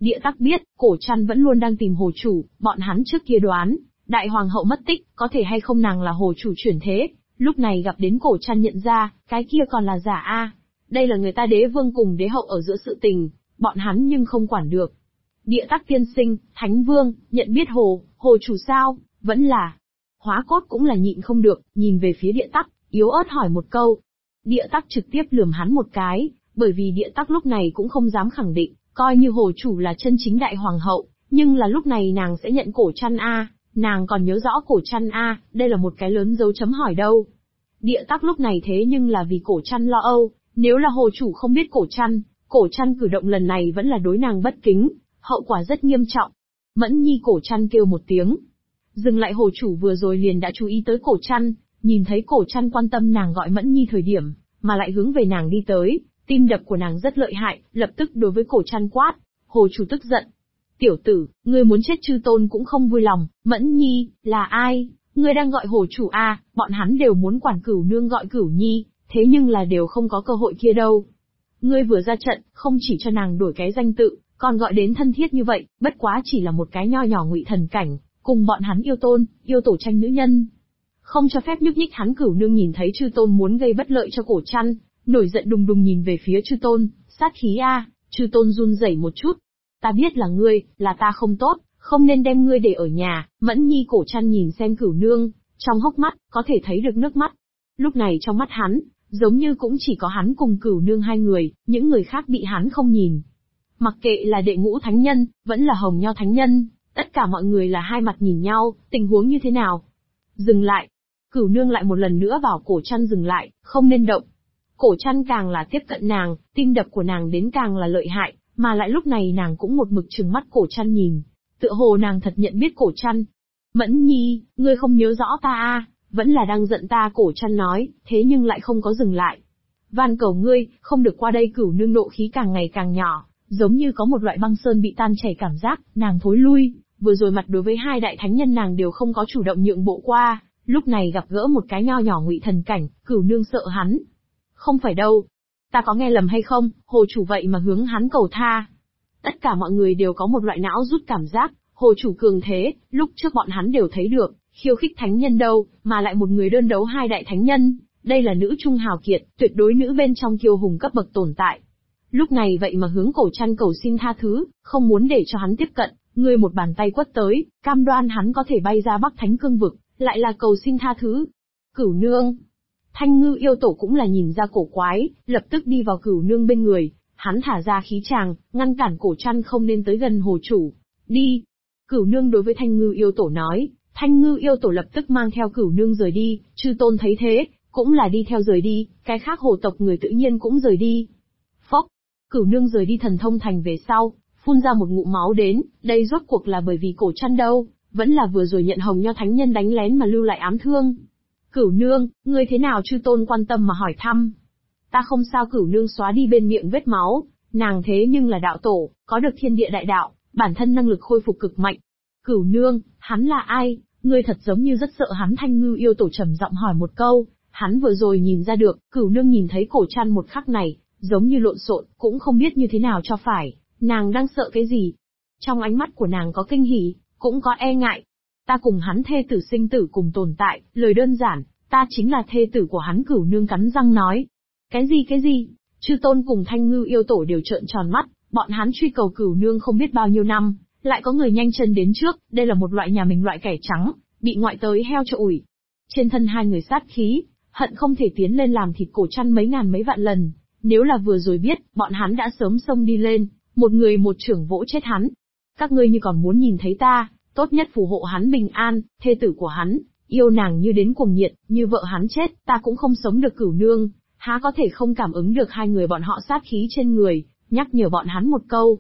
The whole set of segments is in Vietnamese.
Địa Tắc biết, Cổ Trăn vẫn luôn đang tìm hồ chủ, bọn hắn trước kia đoán, đại hoàng hậu mất tích, có thể hay không nàng là hồ chủ chuyển thế, lúc này gặp đến Cổ Trăn nhận ra, cái kia còn là giả a. Đây là người ta đế vương cùng đế hậu ở giữa sự tình, bọn hắn nhưng không quản được. Địa Tắc tiên sinh, Thánh Vương, nhận biết hồ chủ sao, vẫn là. Hóa Cốt cũng là nhịn không được, nhìn về phía Địa Tắc, yếu ớt hỏi một câu. Địa Tắc trực tiếp lườm hắn một cái, bởi vì Địa Tắc lúc này cũng không dám khẳng định, coi như hồ chủ là chân chính đại hoàng hậu, nhưng là lúc này nàng sẽ nhận Cổ Trăn a, nàng còn nhớ rõ Cổ Trăn a, đây là một cái lớn dấu chấm hỏi đâu. Địa Tắc lúc này thế nhưng là vì Cổ Trăn lo âu, nếu là hồ chủ không biết Cổ Trăn cử động lần này vẫn là đối nàng bất kính, hậu quả rất nghiêm trọng. Mẫn Nhi Cổ Trăn kêu một tiếng. Dừng lại hồ chủ vừa rồi liền đã chú ý tới Cổ Trăn, nhìn thấy Cổ Trăn quan tâm nàng gọi Mẫn Nhi thời điểm, mà lại hướng về nàng đi tới, tim đập của nàng rất lợi hại, lập tức đối với Cổ Trăn quát. Hồ chủ tức giận. Tiểu tử, ngươi muốn chết chư tôn cũng không vui lòng, Mẫn Nhi, là ai? Ngươi đang gọi hồ chủ a, bọn hắn đều muốn quản Cửu Nương gọi Cửu Nhi, thế nhưng là đều không có cơ hội kia đâu. Ngươi vừa ra trận, không chỉ cho nàng đổi cái danh tự, còn gọi đến thân thiết như vậy, bất quá chỉ là một cái nho nhỏ ngụy thần cảnh, cùng bọn hắn yêu tổ tranh nữ nhân. Không cho phép nhúc nhích hắn. Cửu Nương nhìn thấy chư tôn muốn gây bất lợi cho Cổ Trăn, nổi giận đùng đùng nhìn về phía chư tôn, sát khí a, chư tôn run rẩy một chút. Ta biết là ngươi, là ta không tốt, không nên đem ngươi để ở nhà. Mẫn Nhi Cổ Trăn nhìn xem Cửu Nương, trong hốc mắt, có thể thấy được nước mắt. Lúc này trong mắt hắn, giống như cũng chỉ có hắn cùng Cửu Nương hai người, những người khác bị hắn không nhìn. Mặc kệ là Đệ Ngũ Thánh Nhân, vẫn là Hồng Nho Thánh Nhân, tất cả mọi người là hai mặt nhìn nhau, tình huống như thế nào? Dừng lại. Cửu Nương lại một lần nữa bảo Cổ Trăn dừng lại, không nên động. Cổ Trăn càng là tiếp cận nàng, tim đập của nàng đến càng là lợi hại, mà lại lúc này nàng cũng một mực trừng mắt Cổ Trăn nhìn, tựa hồ nàng thật nhận biết Cổ Trăn. Mẫn Nhi, ngươi không nhớ rõ ta a, vẫn là đang giận ta. Cổ Trăn nói, thế nhưng lại không có dừng lại. Van cầu ngươi, không được qua đây. Cửu Nương nộ khí càng ngày càng nhỏ, giống như có một loại băng sơn bị tan chảy cảm giác, nàng thối lui, vừa rồi mặt đối với hai đại thánh nhân nàng đều không có chủ động nhượng bộ qua, lúc này gặp gỡ một cái nho nhỏ ngụy thần cảnh, Cửu Nương sợ hắn. Không phải đâu, ta có nghe lầm hay không, hồ chủ vậy mà hướng hắn cầu tha. Tất cả mọi người đều có một loại não rút cảm giác, hồ chủ cường thế, lúc trước bọn hắn đều thấy được, khiêu khích thánh nhân đâu, mà lại một người đơn đấu hai đại thánh nhân, đây là nữ trung hào kiệt, tuyệt đối nữ bên trong kiêu hùng cấp bậc tồn tại. Lúc này vậy mà hướng Cổ Trăn cầu xin tha thứ, không muốn để cho hắn tiếp cận, ngươi một bàn tay quất tới, cam đoan hắn có thể bay ra Bắc Thánh Cương vực, lại là cầu xin tha thứ. Cửu Nương. Thanh Ngư yêu tổ cũng là nhìn ra cổ quái, lập tức đi vào Cửu Nương bên người, hắn thả ra khí tràng, ngăn cản Cổ Trăn không nên tới gần hồ chủ. Đi. Cửu Nương đối với Thanh Ngư yêu tổ nói, Thanh Ngư yêu tổ lập tức mang theo Cửu Nương rời đi, chư tôn thấy thế, cũng là đi theo rời đi, cái khác hồ tộc người tự nhiên cũng rời đi. Phốc. Cửu Nương rời đi Thần Thông Thành về sau, phun ra một ngụm máu đến, đây rốt cuộc là bởi vì Cổ Trăn đâu, vẫn là vừa rồi nhận Hồng Nho Thánh Nhân đánh lén mà lưu lại ám thương. Cửu Nương, ngươi thế nào? Chư tôn quan tâm mà hỏi thăm. Ta không sao. Cửu Nương xóa đi bên miệng vết máu, nàng thế nhưng là đạo tổ, có được thiên địa đại đạo, bản thân năng lực khôi phục cực mạnh. Cửu Nương, hắn là ai? Ngươi thật giống như rất sợ hắn. Thanh Ngư yêu tổ trầm giọng hỏi một câu, hắn vừa rồi nhìn ra được, Cửu Nương nhìn thấy Cổ Trăn một khắc này, giống như lộn xộn, cũng không biết như thế nào cho phải, nàng đang sợ cái gì. Trong ánh mắt của nàng có kinh hỉ, cũng có e ngại. Ta cùng hắn thê tử sinh tử cùng tồn tại, lời đơn giản, ta chính là thê tử của hắn. Cửu Nương cắn răng nói. Cái gì? Chư tôn cùng Thanh Ngư yêu tổ đều trợn tròn mắt, bọn hắn truy cầu Cửu Nương không biết bao nhiêu năm, lại có người nhanh chân đến trước, đây là một loại nhà mình loại kẻ trắng, bị ngoại tới heo cho ủi. Trên thân hai người sát khí, hận không thể tiến lên làm thịt Cổ Trăn mấy ngàn mấy vạn lần, nếu là vừa rồi biết, bọn hắn đã sớm xông đi lên, một người một chưởng vỗ chết hắn. Các ngươi như còn muốn nhìn thấy ta, tốt nhất phù hộ hắn bình an, thê tử của hắn, yêu nàng như đến cuồng nhiệt, như vợ hắn chết, ta cũng không sống được. Cửu Nương, há có thể không cảm ứng được hai người bọn họ sát khí trên người, nhắc nhở bọn hắn một câu.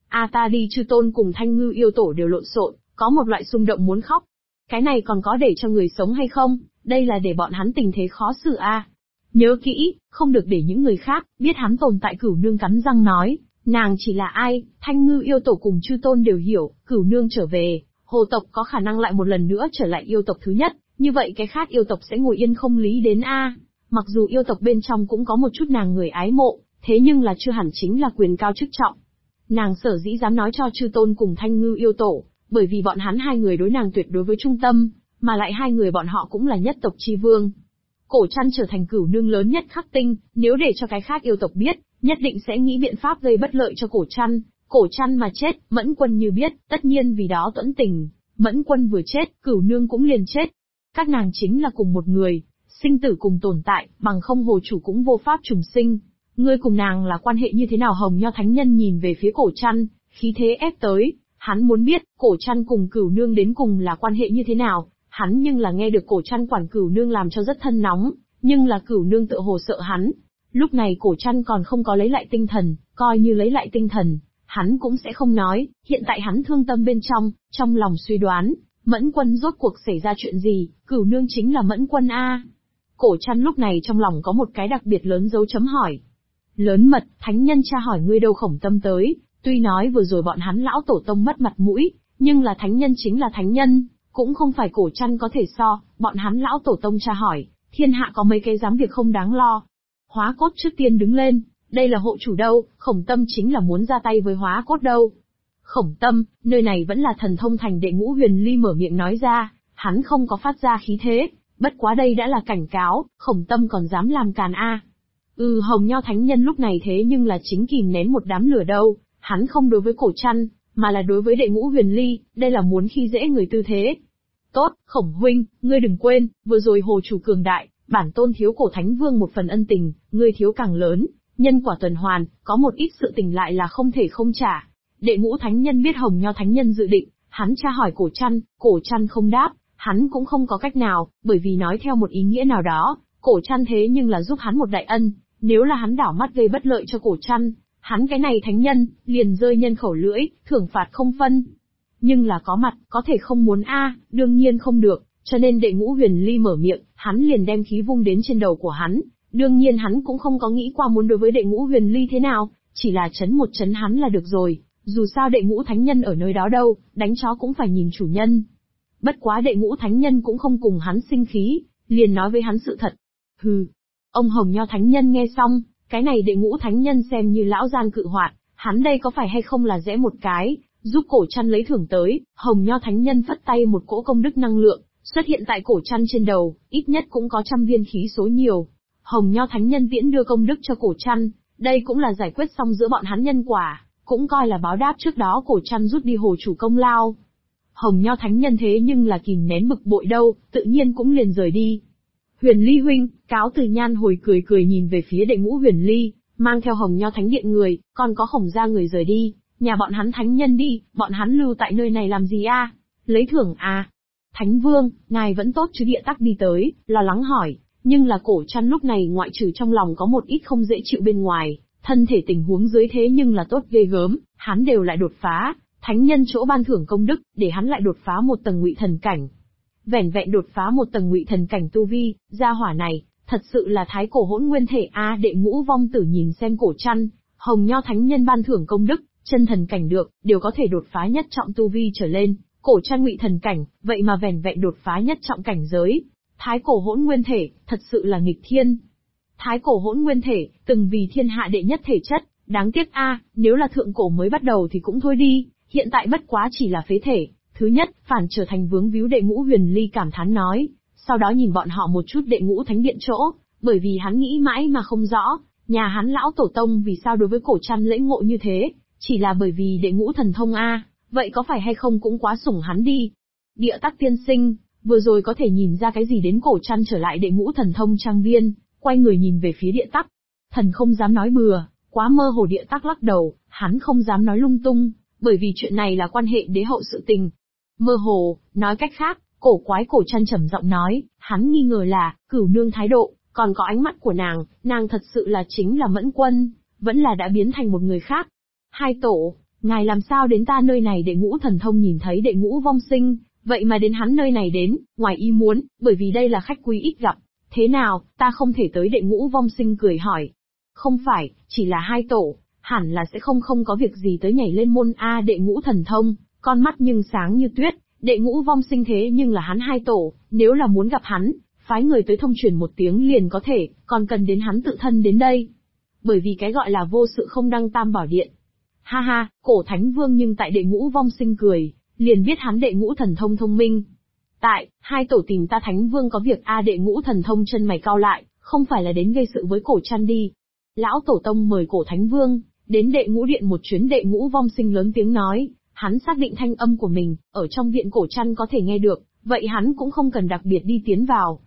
Ta đi. Chư tôn cùng Thanh Ngư yêu tổ đều lộn xộn, có một loại xung động muốn khóc. Cái này còn có để cho người sống hay không, đây là để bọn hắn tình thế khó xử a. Nhớ kỹ, không được để những người khác biết hắn tồn tại. Cửu Nương cắn răng nói, nàng chỉ là ai, Thanh Ngư yêu tổ cùng chư tôn đều hiểu. Cửu Nương trở về, hồ tộc có khả năng lại một lần nữa trở lại yêu tộc thứ nhất, như vậy cái khác yêu tộc sẽ ngồi yên không lý đến a. Mặc dù yêu tộc bên trong cũng có một chút nàng người ái mộ, thế nhưng là chưa hẳn chính là quyền cao chức trọng. Nàng sở dĩ dám nói cho chư tôn cùng Thanh Ngư yêu tổ, bởi vì bọn hắn hai người đối nàng tuyệt đối với trung tâm, mà lại hai người bọn họ cũng là nhất tộc chi vương. Cổ Trăn trở thành cửu nương lớn nhất Khắc Tinh, nếu để cho cái khác yêu tộc biết, nhất định sẽ nghĩ biện pháp gây bất lợi cho Cổ Trăn. Cổ Trăn mà chết, Mẫn Quân như biết, tất nhiên vì đó tuẫn tình. Mẫn Quân vừa chết, cửu nương cũng liền chết. Các nàng chính là cùng một người, sinh tử cùng tồn tại, bằng không hồ chủ cũng vô pháp trùng sinh. Ngươi cùng nàng là quan hệ như thế nào? Hồng Nho Thánh Nhân nhìn về phía Cổ Trăn, khí thế ép tới, hắn muốn biết, Cổ Trăn cùng cửu nương đến cùng là quan hệ như thế nào. Hắn nhưng là nghe được Cổ Trăn quản cửu nương làm cho rất thân nóng, nhưng là cửu nương tựa hồ sợ hắn. Lúc này Cổ Trăn còn không có lấy lại tinh thần, coi như lấy lại tinh thần, hắn cũng sẽ không nói. Hiện tại hắn thương tâm bên trong lòng suy đoán, Mẫn Quân rốt cuộc xảy ra chuyện gì, cửu nương chính là Mẫn Quân a. Cổ Trăn lúc này trong lòng có một cái đặc biệt lớn dấu chấm hỏi. Lớn mật, Thánh Nhân tra hỏi ngươi đâu Khổng Tâm tới, tuy nói vừa rồi bọn hắn lão tổ tông mất mặt mũi, nhưng là Thánh Nhân chính là Thánh Nhân, cũng không phải Cổ Trăn có thể so, bọn hắn lão tổ tông tra hỏi, thiên hạ có mấy cái dám việc không đáng lo. Hóa Cốt trước tiên đứng lên, đây là hộ chủ đâu, Khổng Tâm chính là muốn ra tay với Hóa Cốt đâu. Khổng Tâm, nơi này vẫn là Thần Thông Thành. Đệ Ngũ Huyền Ly mở miệng nói ra, hắn không có phát ra khí thế, bất quá đây đã là cảnh cáo, Khổng Tâm còn dám làm càn a. Hồng Nho Thánh Nhân lúc này thế nhưng là chính kìm nén một đám lửa đâu, hắn không đối với Cổ Trăn, mà là đối với Đệ Ngũ Huyền Ly, đây là muốn khi dễ người tư thế. Tốt, Khổng huynh, ngươi đừng quên, vừa rồi hồ chủ cường đại, bản tôn thiếu Cổ Thánh Vương một phần ân tình, ngươi thiếu càng lớn, nhân quả tuần hoàn, có một ít sự tình lại là không thể không trả. Đệ Ngũ Thánh Nhân biết Hồng Nho Thánh Nhân dự định, hắn tra hỏi Cổ Trăn không đáp, hắn cũng không có cách nào, bởi vì nói theo một ý nghĩa nào đó, Cổ Trăn thế nhưng là giúp hắn một đại ân, nếu là hắn đảo mắt gây bất lợi cho Cổ Trăn, hắn cái này thánh nhân, liền rơi nhân khẩu lưỡi, thưởng phạt không phân. Nhưng là có mặt, có thể không muốn a, đương nhiên không được, cho nên Đệ Ngũ Huyền Ly mở miệng, hắn liền đem khí vung đến trên đầu của hắn. Đương nhiên hắn cũng không có nghĩ qua muốn đối với Đệ Ngũ Huyền Ly thế nào, chỉ là chấn một chấn hắn là được rồi, dù sao Đệ Ngũ Thánh Nhân ở nơi đó đâu, đánh chó cũng phải nhìn chủ nhân. Bất quá Đệ Ngũ Thánh Nhân cũng không cùng hắn sinh khí, liền nói với hắn sự thật. Hừ. Ông Hồng Nho Thánh Nhân nghe xong, cái này Đệ Ngũ Thánh Nhân xem như lão gian cự hoạt, hắn đây có phải hay không là rẽ một cái, giúp Cổ Trăn lấy thưởng tới. Hồng Nho Thánh Nhân phất tay một cỗ công đức năng lượng, xuất hiện tại Cổ Trăn trên đầu, ít nhất cũng có 100 viên khí số nhiều. Hồng Nho Thánh Nhân tiễn đưa công đức cho Cổ Trăn, đây cũng là giải quyết xong giữa bọn hắn nhân quả, cũng coi là báo đáp trước đó Cổ Trăn rút đi hồ chủ công lao. Hồng Nho Thánh Nhân thế nhưng là kìm nén bực bội đâu, tự nhiên cũng liền rời đi. Huyền Ly huynh, cáo từ Nhan hồi cười nhìn về phía Đệ Ngũ Huyền Ly, mang theo Hồng Nho Thánh Điện người, còn có Khổng gia người rời đi, nhà bọn hắn Thánh Nhân đi, bọn hắn lưu tại nơi này làm gì a? Lấy thưởng à? Thánh Vương, ngài vẫn tốt chứ? Địa Tắc đi tới, lo lắng hỏi, nhưng là Cổ Trăn lúc này ngoại trừ trong lòng có một ít không dễ chịu bên ngoài, thân thể tình huống dưới thế nhưng là tốt ghê gớm, hắn đều lại đột phá, Thánh Nhân chỗ ban thưởng công đức, để hắn lại đột phá một tầng Ngụy Thần cảnh. Vẻn vẹn đột phá một tầng Ngụy Thần cảnh tu vi, gia hỏa này, thật sự là thái cổ hỗn nguyên thể a. Đệ Ngũ Vong Tử nhìn xem Cổ Trăn, Hồng Nho Thánh Nhân ban thưởng công đức, chân thần cảnh được, đều có thể đột phá nhất trọng tu vi trở lên, Cổ Trăn Ngụy Thần cảnh, vậy mà vẻn vẹn đột phá nhất trọng cảnh giới. Thái cổ hỗn nguyên thể, thật sự là nghịch thiên. Thái cổ hỗn nguyên thể, từng vì thiên hạ đệ nhất thể chất, đáng tiếc a, nếu là thượng cổ mới bắt đầu thì cũng thôi đi, hiện tại bất quá chỉ là phế thể. Thứ nhất, phản trở thành vướng víu. Đệ Ngũ Huyền Ly cảm thán nói, sau đó nhìn bọn họ một chút Đệ Ngũ Thánh Điện chỗ, bởi vì hắn nghĩ mãi mà không rõ, nhà hắn lão tổ tông vì sao đối với Cổ Trăn lễ ngộ như thế, chỉ là bởi vì Đệ Ngũ thần thông a, vậy có phải hay không cũng quá sủng hắn đi. Địa Tắc tiên sinh, vừa rồi có thể nhìn ra cái gì đến Cổ Trăn trở lại Đệ Ngũ thần thông trang viên, quay người nhìn về phía Địa Tắc. Thần không dám nói bừa, quá mơ hồ. Địa Tắc lắc đầu, hắn không dám nói lung tung, bởi vì chuyện này là quan hệ đế hậu sự tình. Mơ hồ, nói cách khác, cổ quái. Cổ Trăn trầm giọng nói, hắn nghi ngờ là, cửu nương thái độ, còn có ánh mắt của nàng thật sự là chính là Mẫn Quân, vẫn là đã biến thành một người khác. Hai tổ, ngài làm sao đến ta nơi này? Đệ Ngũ thần thông nhìn thấy Đệ Ngũ Vong Sinh, vậy mà đến hắn nơi này đến, ngoài ý muốn, bởi vì đây là khách quý ít gặp. Thế nào, ta không thể tới? Đệ Ngũ Vong Sinh cười hỏi. Không phải, chỉ là hai tổ, hẳn là sẽ không có việc gì tới nhảy lên môn a. Đệ Ngũ thần thông, con mắt nhưng sáng như tuyết. Đệ Ngũ Vong Sinh thế nhưng là hắn hai tổ, nếu là muốn gặp hắn, phái người tới thông truyền một tiếng liền có thể, còn cần đến hắn tự thân đến đây. Bởi vì cái gọi là vô sự không đăng tam bảo điện. Ha ha, cổ Thánh Vương nhưng tại đệ ngũ vong sinh cười, liền biết hắn đệ ngũ thần thông thông minh. Hai tổ tìm ta Thánh Vương có việc đệ ngũ thần thông chân mày cau lại, không phải là đến gây sự với cổ Trăn đi. Lão Tổ Tông mời cổ Thánh Vương, đến đệ ngũ điện một chuyến. Đệ ngũ vong sinh lớn tiếng nói, hắn xác định thanh âm của mình, ở trong viện cổ Trăn có thể nghe được, vậy hắn cũng không cần đặc biệt đi tiến vào.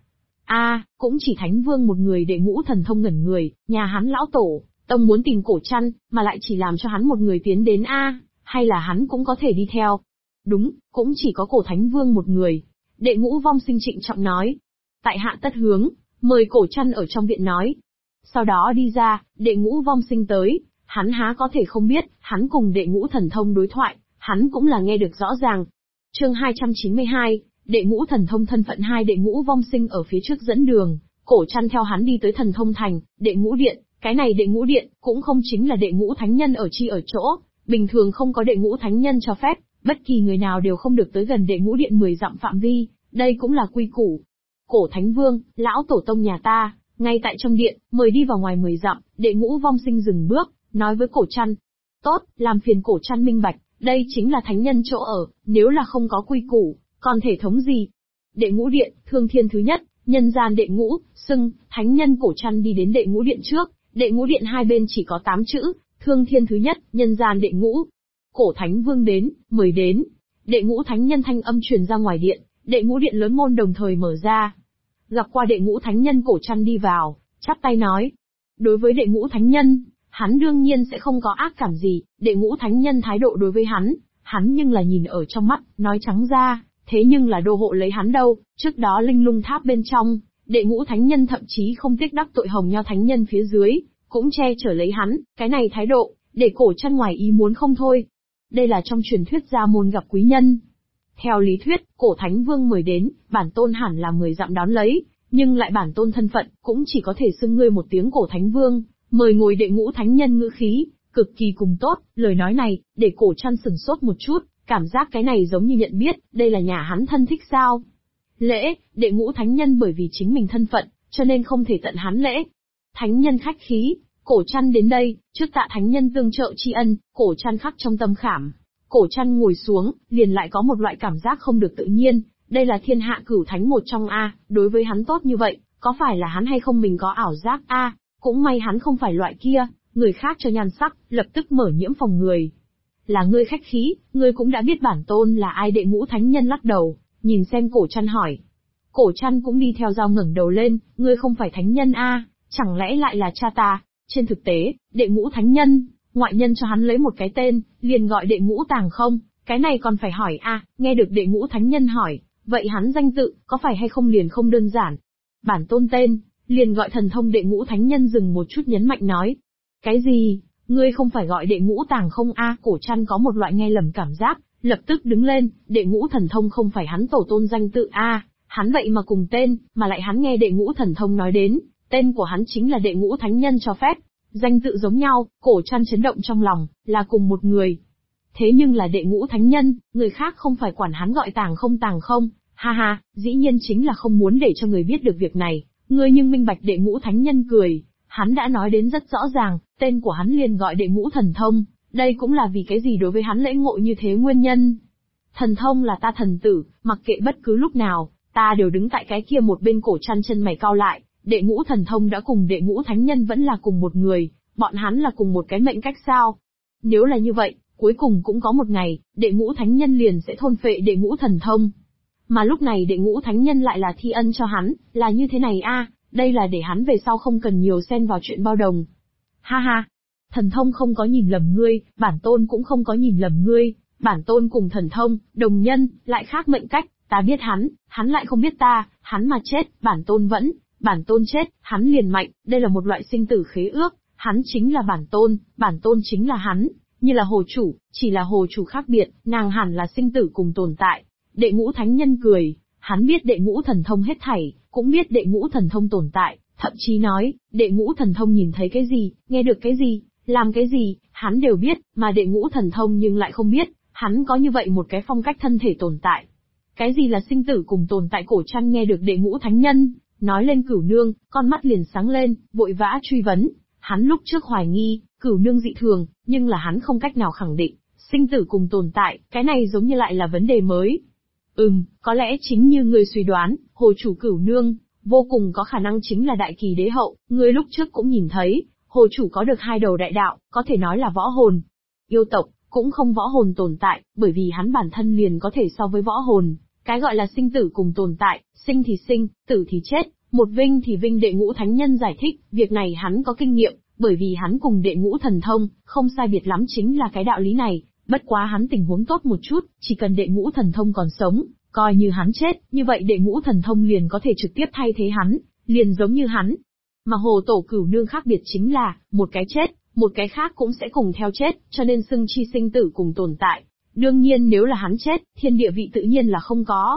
Cũng chỉ Thánh Vương một người. Đệ ngũ thần thông ngẩn người, nhà hắn Lão Tổ Tông muốn tìm cổ Trăn, mà lại chỉ làm cho hắn một người tiến đến hay là hắn cũng có thể đi theo? Đúng, cũng chỉ có cổ Thánh Vương một người. Đệ ngũ vong sinh trịnh trọng nói, tại hạ tất hướng, mời cổ Trăn ở trong viện nói. Sau đó đi ra, đệ ngũ vong sinh tới, hắn há có thể không biết, hắn cùng đệ ngũ thần thông đối thoại, hắn cũng là nghe được rõ ràng. Chương 292, đệ ngũ thần thông thân phận 2. Đệ ngũ vong sinh ở phía trước dẫn đường, cổ Trăn theo hắn đi tới thần thông thành, đệ ngũ điện. Cái này đệ ngũ điện, cũng không chính là đệ ngũ thánh nhân ở chỗ, bình thường không có đệ ngũ thánh nhân cho phép, bất kỳ người nào đều không được tới gần đệ ngũ điện 10 dặm phạm vi, đây cũng là quy củ. Cổ Thánh Vương, Lão Tổ Tông nhà ta, ngay tại trong điện, mời đi vào ngoài 10 dặm. Đệ ngũ vong sinh dừng bước, nói với cổ Trăn. Tốt, làm phiền cổ Trăn minh bạch, đây chính là thánh nhân chỗ ở, nếu là không có quy củ, còn thể thống gì? Đệ ngũ điện, thương thiên thứ nhất, nhân gian đệ ngũ, xưng, thánh nhân. Cổ Trăn đi đến đệ ngũ điện trước, đệ ngũ điện hai bên chỉ có 8 chữ, thương thiên thứ nhất, nhân gian đệ ngũ. Cổ Thánh Vương đến, mời đến. Đệ ngũ thánh nhân thanh âm truyền ra ngoài điện, đệ ngũ điện lớn môn đồng thời mở ra. Gặp qua đệ ngũ thánh nhân, cổ Trăn đi vào, chắp tay nói. Đối với đệ ngũ thánh nhân, hắn đương nhiên sẽ không có ác cảm gì. Đệ ngũ thánh nhân thái độ đối với hắn nhưng là nhìn ở trong mắt, nói trắng ra, thế nhưng là đô hộ lấy hắn đâu. Trước đó linh lung tháp bên trong, đệ ngũ thánh nhân thậm chí không tiếc đắc tội hồng nho thánh nhân phía dưới, cũng che chở lấy hắn. Cái này thái độ, để cổ Trăn ngoài ý muốn không thôi. Đây là trong truyền thuyết gia môn gặp quý nhân. Theo lý thuyết, cổ Thánh Vương mời đến, bản tôn hẳn là 10 dặm đón lấy, nhưng lại bản tôn thân phận, cũng chỉ có thể xưng ngươi một tiếng cổ Thánh Vương, mời ngồi. Đệ ngũ thánh nhân ngữ khí, cực kỳ cùng tốt, lời nói này, để cổ Trăn sửng sốt một chút, cảm giác cái này giống như nhận biết, đây là nhà hắn thân thích sao? Lễ, đệ ngũ thánh nhân bởi vì chính mình thân phận, cho nên không thể tận hắn lễ. Thánh nhân khách khí, cổ Trăn đến đây, trước tạ thánh nhân tương trợ tri ân, cổ Trăn khắc trong tâm khảm. Cổ Trăn ngồi xuống, liền lại có một loại cảm giác không được tự nhiên, đây là thiên hạ cửu thánh một trong đối với hắn tốt như vậy, có phải là hắn hay không mình có ảo giác cũng may hắn không phải loại kia, người khác cho nhan sắc, lập tức mở nhiễm phòng người. Là ngươi khách khí, ngươi cũng đã biết bản tôn là ai. Đệ ngũ thánh nhân lắc đầu, nhìn xem cổ Trăn hỏi. Cổ Trăn cũng đi theo dao ngẩng đầu lên, ngươi không phải thánh nhân chẳng lẽ lại là cha ta? Trên thực tế, đệ ngũ thánh nhân, ngoại nhân cho hắn lấy một cái tên, liền gọi đệ ngũ tàng không, cái này còn phải hỏi nghe được đệ ngũ thánh nhân hỏi, vậy hắn danh tự, có phải hay không liền không đơn giản. Bản tôn tên, liền gọi thần thông. Đệ ngũ thánh nhân dừng một chút nhấn mạnh nói. Cái gì, ngươi không phải gọi đệ ngũ tàng không Cổ Trăn có một loại nghe lầm cảm giác, lập tức đứng lên, đệ ngũ thần thông không phải hắn tổ tôn danh tự hắn vậy mà cùng tên, mà lại hắn nghe đệ ngũ thần thông nói đến, tên của hắn chính là đệ ngũ thánh nhân cho phép. Danh tự giống nhau, cổ Trăn chấn động trong lòng, là cùng một người. Thế nhưng là đệ ngũ thánh nhân, người khác không phải quản hắn gọi tàng không, ha ha, dĩ nhiên chính là không muốn để cho người biết được việc này, ngươi nhưng minh bạch. Đệ ngũ thánh nhân cười, hắn đã nói đến rất rõ ràng, tên của hắn liền gọi đệ ngũ thần thông, đây cũng là vì cái gì đối với hắn lễ ngộ như thế nguyên nhân. Thần thông là ta thần tử, mặc kệ bất cứ lúc nào, ta đều đứng tại cái kia một bên. Cổ Trăn chân mày cau lại. Đệ ngũ thần thông đã cùng đệ ngũ thánh nhân vẫn là cùng một người, bọn hắn là cùng một cái mệnh cách sao? Nếu là như vậy, cuối cùng cũng có một ngày, đệ ngũ thánh nhân liền sẽ thôn phệ đệ ngũ thần thông. Mà lúc này đệ ngũ thánh nhân lại là thi ân cho hắn, là như thế này đây là để hắn về sau không cần nhiều xen vào chuyện bao đồng. Ha ha, thần thông không có nhìn lầm ngươi, bản tôn cũng không có nhìn lầm ngươi, bản tôn cùng thần thông, đồng nhân, lại khác mệnh cách, ta biết hắn lại không biết ta, hắn mà chết, bản tôn chết, hắn liền mạnh, đây là một loại sinh tử khế ước, hắn chính là bản tôn chính là hắn, như là hồ chủ, chỉ là hồ chủ khác biệt, nàng hẳn là sinh tử cùng tồn tại. Đệ ngũ thánh nhân cười, hắn biết đệ ngũ thần thông hết thảy, cũng biết đệ ngũ thần thông tồn tại, thậm chí nói, đệ ngũ thần thông nhìn thấy cái gì, nghe được cái gì, làm cái gì, hắn đều biết, mà đệ ngũ thần thông nhưng lại không biết, hắn có như vậy một cái phong cách thân thể tồn tại. Cái gì là sinh tử cùng tồn tại? Cổ Trăn nghe được đệ ngũ thánh nhân nói lên Cửu Nương, con mắt liền sáng lên, vội vã truy vấn. Hắn lúc trước hoài nghi, Cửu nương dị thường, nhưng là hắn không cách nào khẳng định, sinh tử cùng tồn tại, cái này giống như lại là vấn đề mới. Có lẽ chính như ngươi suy đoán, hồ chủ Cửu nương, vô cùng có khả năng chính là đại kỳ đế hậu, ngươi lúc trước cũng nhìn thấy, hồ chủ có được 2 đầu đại đạo, có thể nói là võ hồn. Yêu tộc, cũng không võ hồn tồn tại, bởi vì hắn bản thân liền có thể so với võ hồn. Cái gọi là sinh tử cùng tồn tại, sinh thì sinh, tử thì chết, một vinh thì vinh. Đệ ngũ thánh nhân giải thích, việc này hắn có kinh nghiệm, bởi vì hắn cùng đệ ngũ thần thông, không sai biệt lắm chính là cái đạo lý này, bất quá hắn tình huống tốt một chút, chỉ cần đệ ngũ thần thông còn sống, coi như hắn chết, như vậy đệ ngũ thần thông liền có thể trực tiếp thay thế hắn, liền giống như hắn. Mà hồ tổ Cửu nương khác biệt chính là, một cái chết, một cái khác cũng sẽ cùng theo chết, cho nên xưng chi sinh tử cùng tồn tại. Đương nhiên nếu là hắn chết, thiên địa vị tự nhiên là không có.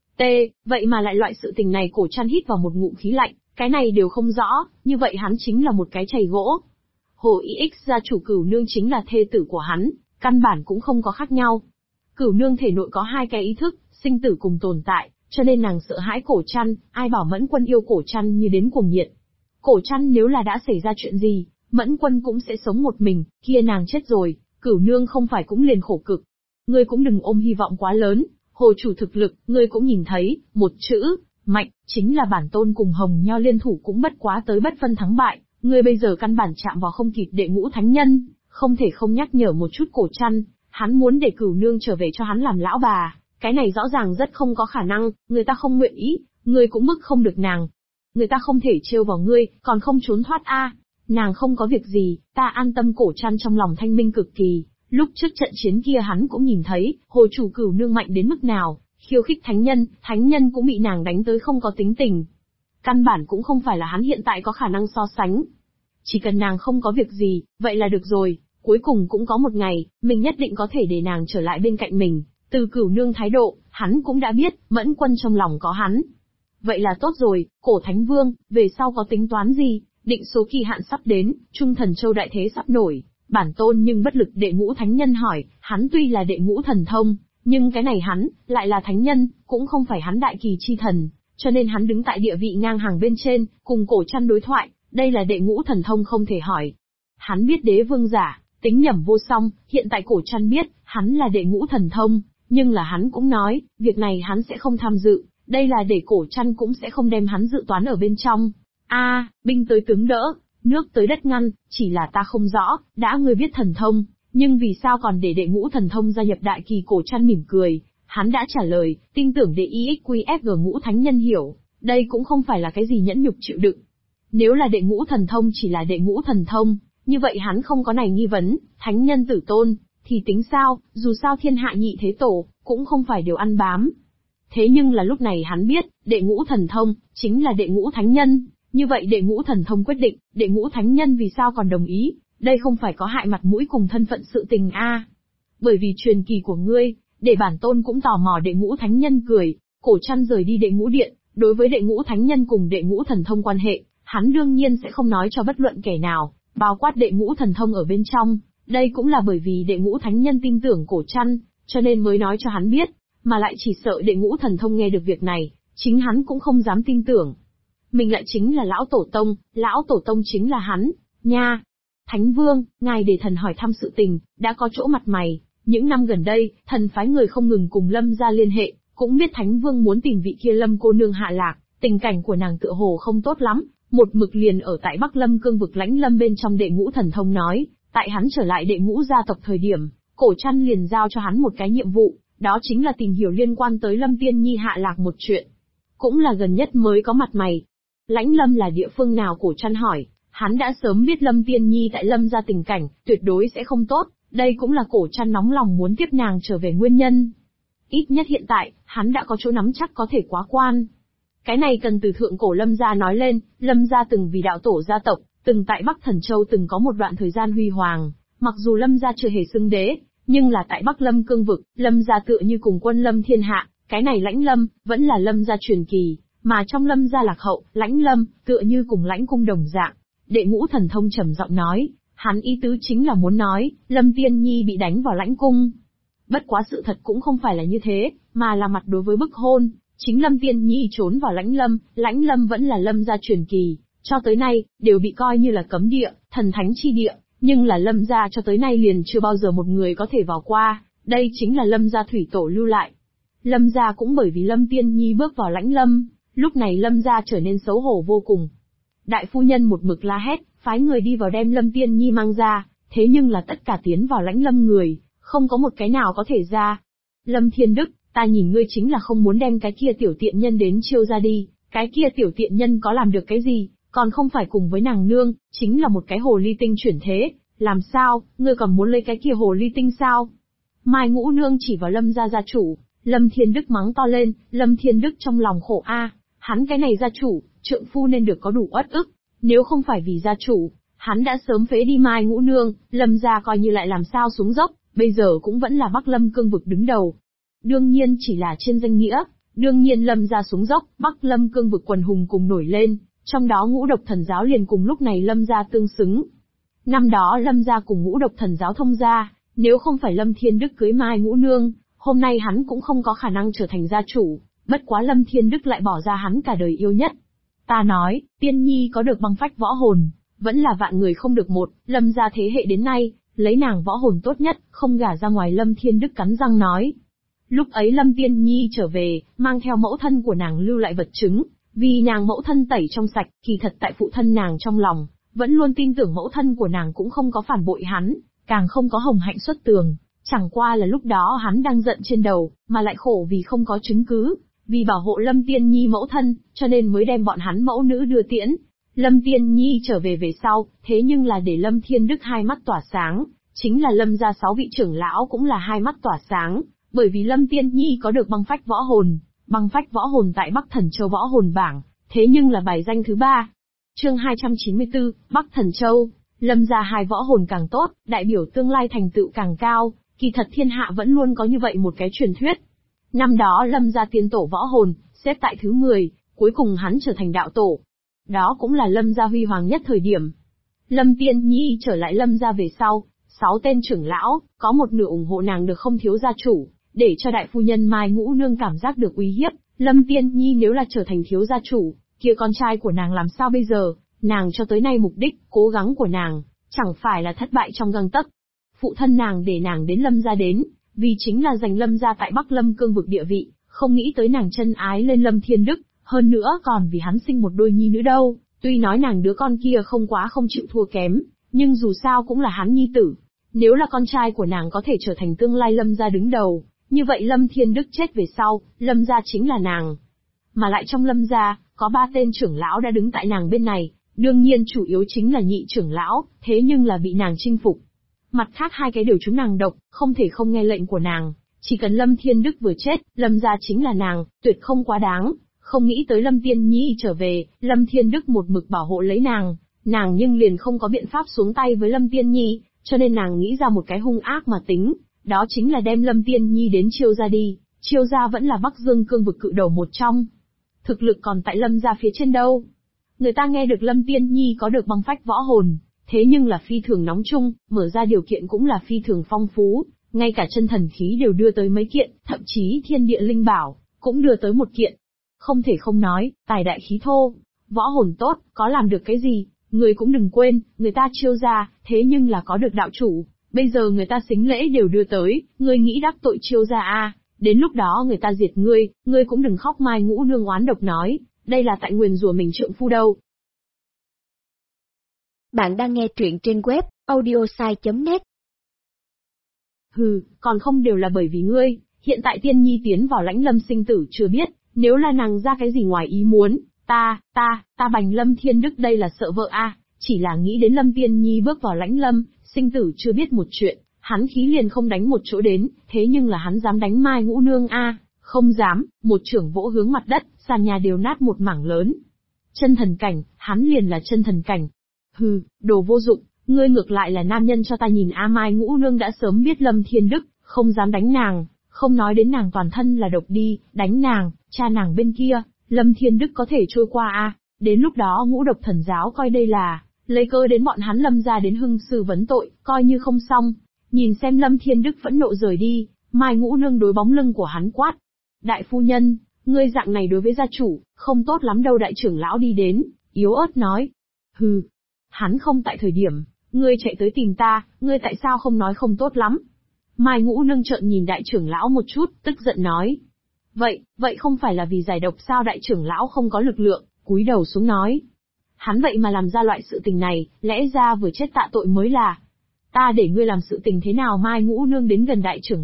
Vậy mà lại loại sự tình này Cổ Trăn hít vào một ngụm khí lạnh, cái này đều không rõ, như vậy hắn chính là một cái chày gỗ. Hồ Ix gia chủ Cửu nương chính là thê tử của hắn, căn bản cũng không có khác nhau. Cửu nương thể nội có 2 cái ý thức, sinh tử cùng tồn tại, cho nên nàng sợ hãi Cổ Trăn, ai bảo Mẫn Quân yêu Cổ Trăn như đến cuồng nhiệt. Cổ Trăn nếu là đã xảy ra chuyện gì, Mẫn Quân cũng sẽ sống một mình, kia nàng chết rồi, Cửu nương không phải cũng liền khổ cực. Ngươi cũng đừng ôm hy vọng quá lớn, hồ chủ thực lực, ngươi cũng nhìn thấy, một chữ, mạnh, chính là bản tôn cùng Hồng Nho liên thủ cũng bất quá tới bất phân thắng bại, ngươi bây giờ căn bản chạm vào không kịp đệ ngũ thánh nhân, không thể không nhắc nhở một chút Cổ Trăn, hắn muốn để Cửu nương trở về cho hắn làm lão bà, cái này rõ ràng rất không có khả năng, người ta không nguyện ý, ngươi cũng bức không được nàng. Người ta không thể trêu vào ngươi, còn không trốn thoát a. Nàng không có việc gì, ta an tâm. Cổ Trăn trong lòng thanh minh cực kỳ, lúc trước trận chiến kia hắn cũng nhìn thấy, hồ chủ Cửu nương mạnh đến mức nào, khiêu khích thánh nhân cũng bị nàng đánh tới không có tính tình. Căn bản cũng không phải là hắn hiện tại có khả năng so sánh. Chỉ cần nàng không có việc gì, vậy là được rồi, cuối cùng cũng có một ngày, mình nhất định có thể để nàng trở lại bên cạnh mình. Từ Cửu nương thái độ, hắn cũng đã biết, Mẫn Quân trong lòng có hắn. Vậy là tốt rồi, Cổ Thánh Vương, về sau có tính toán gì? Định số kỳ hạn sắp đến, Trung Thần Châu đại thế sắp nổi, bản tôn nhưng bất lực. Đệ ngũ thánh nhân hỏi, hắn tuy là đệ ngũ thần thông, nhưng cái này hắn, lại là thánh nhân, cũng không phải hắn đại kỳ chi thần, cho nên hắn đứng tại địa vị ngang hàng bên trên, cùng Cổ Trăn đối thoại, đây là đệ ngũ thần thông không thể hỏi. Hắn biết đế vương giả, tính nhẩm vô song, hiện tại Cổ Trăn biết, hắn là đệ ngũ thần thông, nhưng là hắn cũng nói, việc này hắn sẽ không tham dự, đây là để Cổ Trăn cũng sẽ không đem hắn dự toán ở bên trong. Binh tới tướng đỡ, nước tới đất ngăn, chỉ là ta không rõ, đã ngươi biết thần thông, nhưng vì sao còn để đệ ngũ thần thông gia nhập đại kỳ? Cổ Trăn mỉm cười, hắn đã trả lời, tin tưởng để IXQFG ngũ thánh nhân hiểu, đây cũng không phải là cái gì nhẫn nhục chịu đựng. Nếu là đệ ngũ thần thông chỉ là đệ ngũ thần thông, như vậy hắn không có này nghi vấn, thánh nhân tử tôn, thì tính sao, dù sao thiên hạ nhị thế tổ, cũng không phải đều ăn bám. Thế nhưng là lúc này hắn biết, đệ ngũ thần thông, chính là đệ ngũ thánh nhân. Như vậy đệ ngũ thần thông quyết định, đệ ngũ thánh nhân vì sao còn đồng ý, đây không phải có hại mặt mũi cùng thân phận sự tình Bởi vì truyền kỳ của ngươi, để bản tôn cũng tò mò. Đệ ngũ thánh nhân cười, Cổ Trăn rời đi đệ ngũ điện, đối với đệ ngũ thánh nhân cùng đệ ngũ thần thông quan hệ, hắn đương nhiên sẽ không nói cho bất luận kẻ nào, bao quát đệ ngũ thần thông ở bên trong, đây cũng là bởi vì đệ ngũ thánh nhân tin tưởng Cổ Trăn, cho nên mới nói cho hắn biết, mà lại chỉ sợ đệ ngũ thần thông nghe được việc này, chính hắn cũng không dám tin tưởng. Mình lại chính là lão tổ tông chính là hắn, nha. Thánh Vương, ngài để thần hỏi thăm sự tình, đã có chỗ mặt mày, những năm gần đây, thần phái người không ngừng cùng Lâm gia liên hệ, cũng biết Thánh Vương muốn tìm vị kia Lâm cô nương hạ lạc, tình cảnh của nàng tựa hồ không tốt lắm, một mực liền ở tại Bắc Lâm cương vực Lãnh Lâm bên trong. Đệ ngũ thần thông nói, tại hắn trở lại đệ ngũ gia tộc thời điểm, Cổ Trăn liền giao cho hắn một cái nhiệm vụ, đó chính là tìm hiểu liên quan tới Lâm Tiên Nhi hạ lạc một chuyện. Cũng là gần nhất mới có mặt mày. Lãnh Lâm là địa phương nào? Cổ Trăn hỏi, hắn đã sớm biết Lâm Tiên Nhi tại Lâm gia tình cảnh, tuyệt đối sẽ không tốt, đây cũng là Cổ Trăn nóng lòng muốn tiếp nàng trở về nguyên nhân. Ít nhất hiện tại, hắn đã có chỗ nắm chắc có thể quá quan. Cái này cần từ thượng cổ Lâm gia nói lên, Lâm gia từng vì đạo tổ gia tộc, từng tại Bắc Thần Châu từng có một đoạn thời gian huy hoàng, mặc dù Lâm gia chưa hề xưng đế, nhưng là tại Bắc Lâm cương vực, Lâm gia tựa như cùng quân lâm thiên hạ, cái này Lãnh Lâm, vẫn là Lâm gia truyền kỳ. Mà trong Lâm gia lạc hậu, Lãnh Lâm, tựa như cùng Lãnh cung đồng dạng. Đệ ngũ thần thông trầm giọng nói, hắn ý tứ chính là muốn nói, Lâm Tiên Nhi bị đánh vào Lãnh cung. Bất quá sự thật cũng không phải là như thế, mà là mặt đối với bức hôn, chính Lâm Tiên Nhi trốn vào Lãnh Lâm vẫn là Lâm gia truyền kỳ, cho tới nay, đều bị coi như là cấm địa, thần thánh chi địa, Nhưng là Lâm gia cho tới nay liền chưa bao giờ một người có thể vào qua, đây chính là Lâm gia thủy tổ lưu lại. Lâm gia cũng bởi vì Lâm Tiên Nhi bước vào lãnh lâm, lúc này Lâm gia trở nên xấu hổ vô cùng. Đại phu nhân một mực la hét, phái người đi vào đem Lâm Tiên Nhi mang ra, thế nhưng là tất cả tiến vào lãnh lâm người, không có một cái nào có thể ra. Lâm Thiên Đức, ta nhìn ngươi chính là không muốn đem cái kia tiểu tiện nhân đến chiêu ra đi, cái kia tiểu tiện nhân có làm được cái gì, còn không phải cùng với nàng nương, chính là một cái hồ ly tinh chuyển thế, làm sao, ngươi còn muốn lấy cái kia hồ ly tinh sao? Mai Ngũ Nương chỉ vào Lâm gia gia chủ, Lâm Thiên Đức mắng to lên, Lâm Thiên Đức trong lòng khổ a, hắn cái này gia chủ, trượng phu nên được có đủ uất ức, nếu không phải vì gia chủ, hắn đã sớm phế đi Mai Ngũ Nương, Lâm gia coi như lại làm sao xuống dốc, bây giờ cũng vẫn là Bắc Lâm cương vực đứng đầu. Đương nhiên chỉ là trên danh nghĩa, đương nhiên Lâm gia xuống dốc, Bắc Lâm cương vực quần hùng cùng nổi lên, trong đó Ngũ Độc Thần giáo liền cùng lúc này Lâm gia tương xứng. Năm đó Lâm gia cùng Ngũ Độc Thần giáo thông gia, nếu không phải Lâm Thiên Đức cưới Mai Ngũ Nương, hôm nay hắn cũng không có khả năng trở thành gia chủ, bất quá Lâm Thiên Đức lại bỏ ra hắn cả đời yêu nhất. Ta nói, Tiên Nhi có được băng phách võ hồn, vẫn là vạn người không được một, Lâm gia thế hệ đến nay, lấy nàng võ hồn tốt nhất, không gả ra ngoài. Lâm Thiên Đức cắn răng nói. Lúc ấy Lâm Tiên Nhi trở về, mang theo mẫu thân của nàng lưu lại vật chứng, vì nàng mẫu thân tẩy trong sạch, kỳ thật tại phụ thân nàng trong lòng, vẫn luôn tin tưởng mẫu thân của nàng cũng không có phản bội hắn, càng không có hồng hạnh xuất tường, chẳng qua là lúc đó hắn đang giận trên đầu, mà lại khổ vì không có chứng cứ, vì bảo hộ Lâm Tiên Nhi mẫu thân, cho nên mới đem bọn hắn mẫu nữ đưa tiễn. Lâm Tiên Nhi trở về về sau, thế nhưng là để Lâm Thiên Đức hai mắt tỏa sáng, chính là Lâm gia 6 vị trưởng lão cũng là hai mắt tỏa sáng, bởi vì Lâm Tiên Nhi có được băng phách võ hồn, băng phách võ hồn tại Bắc Thần Châu võ hồn bảng, thế nhưng là bài danh thứ 3. Chương 294, Bắc Thần Châu, Lâm gia hai võ hồn càng tốt, đại biểu tương lai thành tựu càng cao, kỳ thật thiên hạ vẫn luôn có như vậy một cái truyền thuyết. Năm đó Lâm gia tiên tổ võ hồn, xếp tại thứ 10, cuối cùng hắn trở thành đạo tổ. Đó cũng là Lâm gia huy hoàng nhất thời điểm. Lâm Tiên Nhi trở lại Lâm gia về sau, 6 tên trưởng lão, có một nửa ủng hộ nàng được không thiếu gia chủ, để cho đại phu nhân Mai Ngũ Nương cảm giác được uy hiếp. Lâm Tiên Nhi nếu là trở thành thiếu gia chủ, kia con trai của nàng làm sao bây giờ? Nàng cho tới nay mục đích, cố gắng của nàng, chẳng phải là thất bại trong gang tấc. Phụ thân nàng để nàng đến Lâm gia đến, vì chính là giành Lâm gia tại Bắc Lâm cương vực địa vị, không nghĩ tới nàng chân ái lên Lâm Thiên Đức, hơn nữa còn vì hắn sinh một đôi nhi nữ đâu. Tuy nói nàng đứa con kia không quá không chịu thua kém, nhưng dù sao cũng là hắn nhi tử. Nếu là con trai của nàng có thể trở thành tương lai Lâm gia đứng đầu, như vậy Lâm Thiên Đức chết về sau, Lâm gia chính là nàng. Mà lại trong Lâm gia, có 3 tên trưởng lão đã đứng tại nàng bên này, đương nhiên chủ yếu chính là nhị trưởng lão, thế nhưng là bị nàng chinh phục. Mặt khác 2 cái đều chúng nàng độc, không thể không nghe lệnh của nàng, chỉ cần Lâm Thiên Đức vừa chết, Lâm gia chính là nàng, tuyệt không quá đáng. Không nghĩ tới Lâm Tiên Nhi trở về, Lâm Thiên Đức một mực bảo hộ lấy nàng nhưng liền không có biện pháp xuống tay với Lâm Tiên Nhi, cho nên nàng nghĩ ra một cái hung ác mà tính, đó chính là đem Lâm Tiên Nhi đến Chiêu gia đi. Chiêu gia vẫn là Bắc Dương cương vực cự đầu một trong, thực lực còn tại Lâm gia phía trên đâu. Người ta nghe được Lâm Tiên Nhi có được băng phách võ hồn, thế nhưng là phi thường nóng chung, mở ra điều kiện cũng là phi thường phong phú, ngay cả chân thần khí đều đưa tới mấy kiện, thậm chí thiên địa linh bảo cũng đưa tới một kiện. Không thể không nói, tài đại khí thô, võ hồn tốt, có làm được cái gì, người cũng đừng quên, người ta Chiêu gia, thế nhưng là có được đạo chủ, bây giờ người ta xính lễ đều đưa tới, ngươi nghĩ đắc tội Chiêu gia à, đến lúc đó người ta diệt ngươi cũng đừng khóc. Mai Ngũ Nương oán độc nói, đây là tại nguyền rủa mình trượng phu đâu. Bạn đang nghe truyện trên web, audiosai.net. Hừ, còn không đều là bởi vì ngươi, hiện tại Tiên Nhi tiến vào lãnh lâm sinh tử chưa biết, nếu là nàng ra cái gì ngoài ý muốn, ta bành Lâm Thiên Đức đây là sợ vợ a, chỉ là nghĩ đến Lâm Tiên Nhi bước vào lãnh lâm, sinh tử chưa biết một chuyện, hắn khí liền không đánh một chỗ đến, thế nhưng là hắn dám đánh Mai Ngũ Nương a, không dám, một trưởng vỗ hướng mặt đất, sàn nhà đều nát một mảng lớn. Chân thần cảnh, hắn liền là chân thần cảnh. Hừ, đồ vô dụng, ngươi ngược lại là nam nhân cho ta nhìn a. Mai Ngũ Nương đã sớm biết Lâm Thiên Đức không dám đánh nàng, không nói đến nàng toàn thân là độc đi, đánh nàng, cha nàng bên kia, Lâm Thiên Đức có thể trôi qua a. Đến lúc đó Ngũ Độc Thần giáo coi đây là lấy cơ đến bọn hắn Lâm gia đến hưng sư vấn tội, coi như không xong. Nhìn xem Lâm Thiên Đức phẫn nộ rời đi, Mai Ngũ Nương đối bóng lưng của hắn quát: đại phu nhân, ngươi dạng này đối với gia chủ, không tốt lắm đâu. Đại trưởng lão đi đến, yếu ớt nói: hừ, hắn không tại thời điểm, Ngươi chạy tới tìm ta, ngươi tại sao không nói không tốt lắm? Mai Ngũ Nương trợn nhìn đại trưởng lão một chút, tức giận nói. Vậy không phải là vì giải độc sao? Đại trưởng lão không có lực lượng, cúi đầu xuống nói. Hắn vậy mà làm ra loại sự tình này, lẽ ra vừa chết tạ tội mới là. Ta để ngươi làm sự tình thế nào? Mai Ngũ Nương đến gần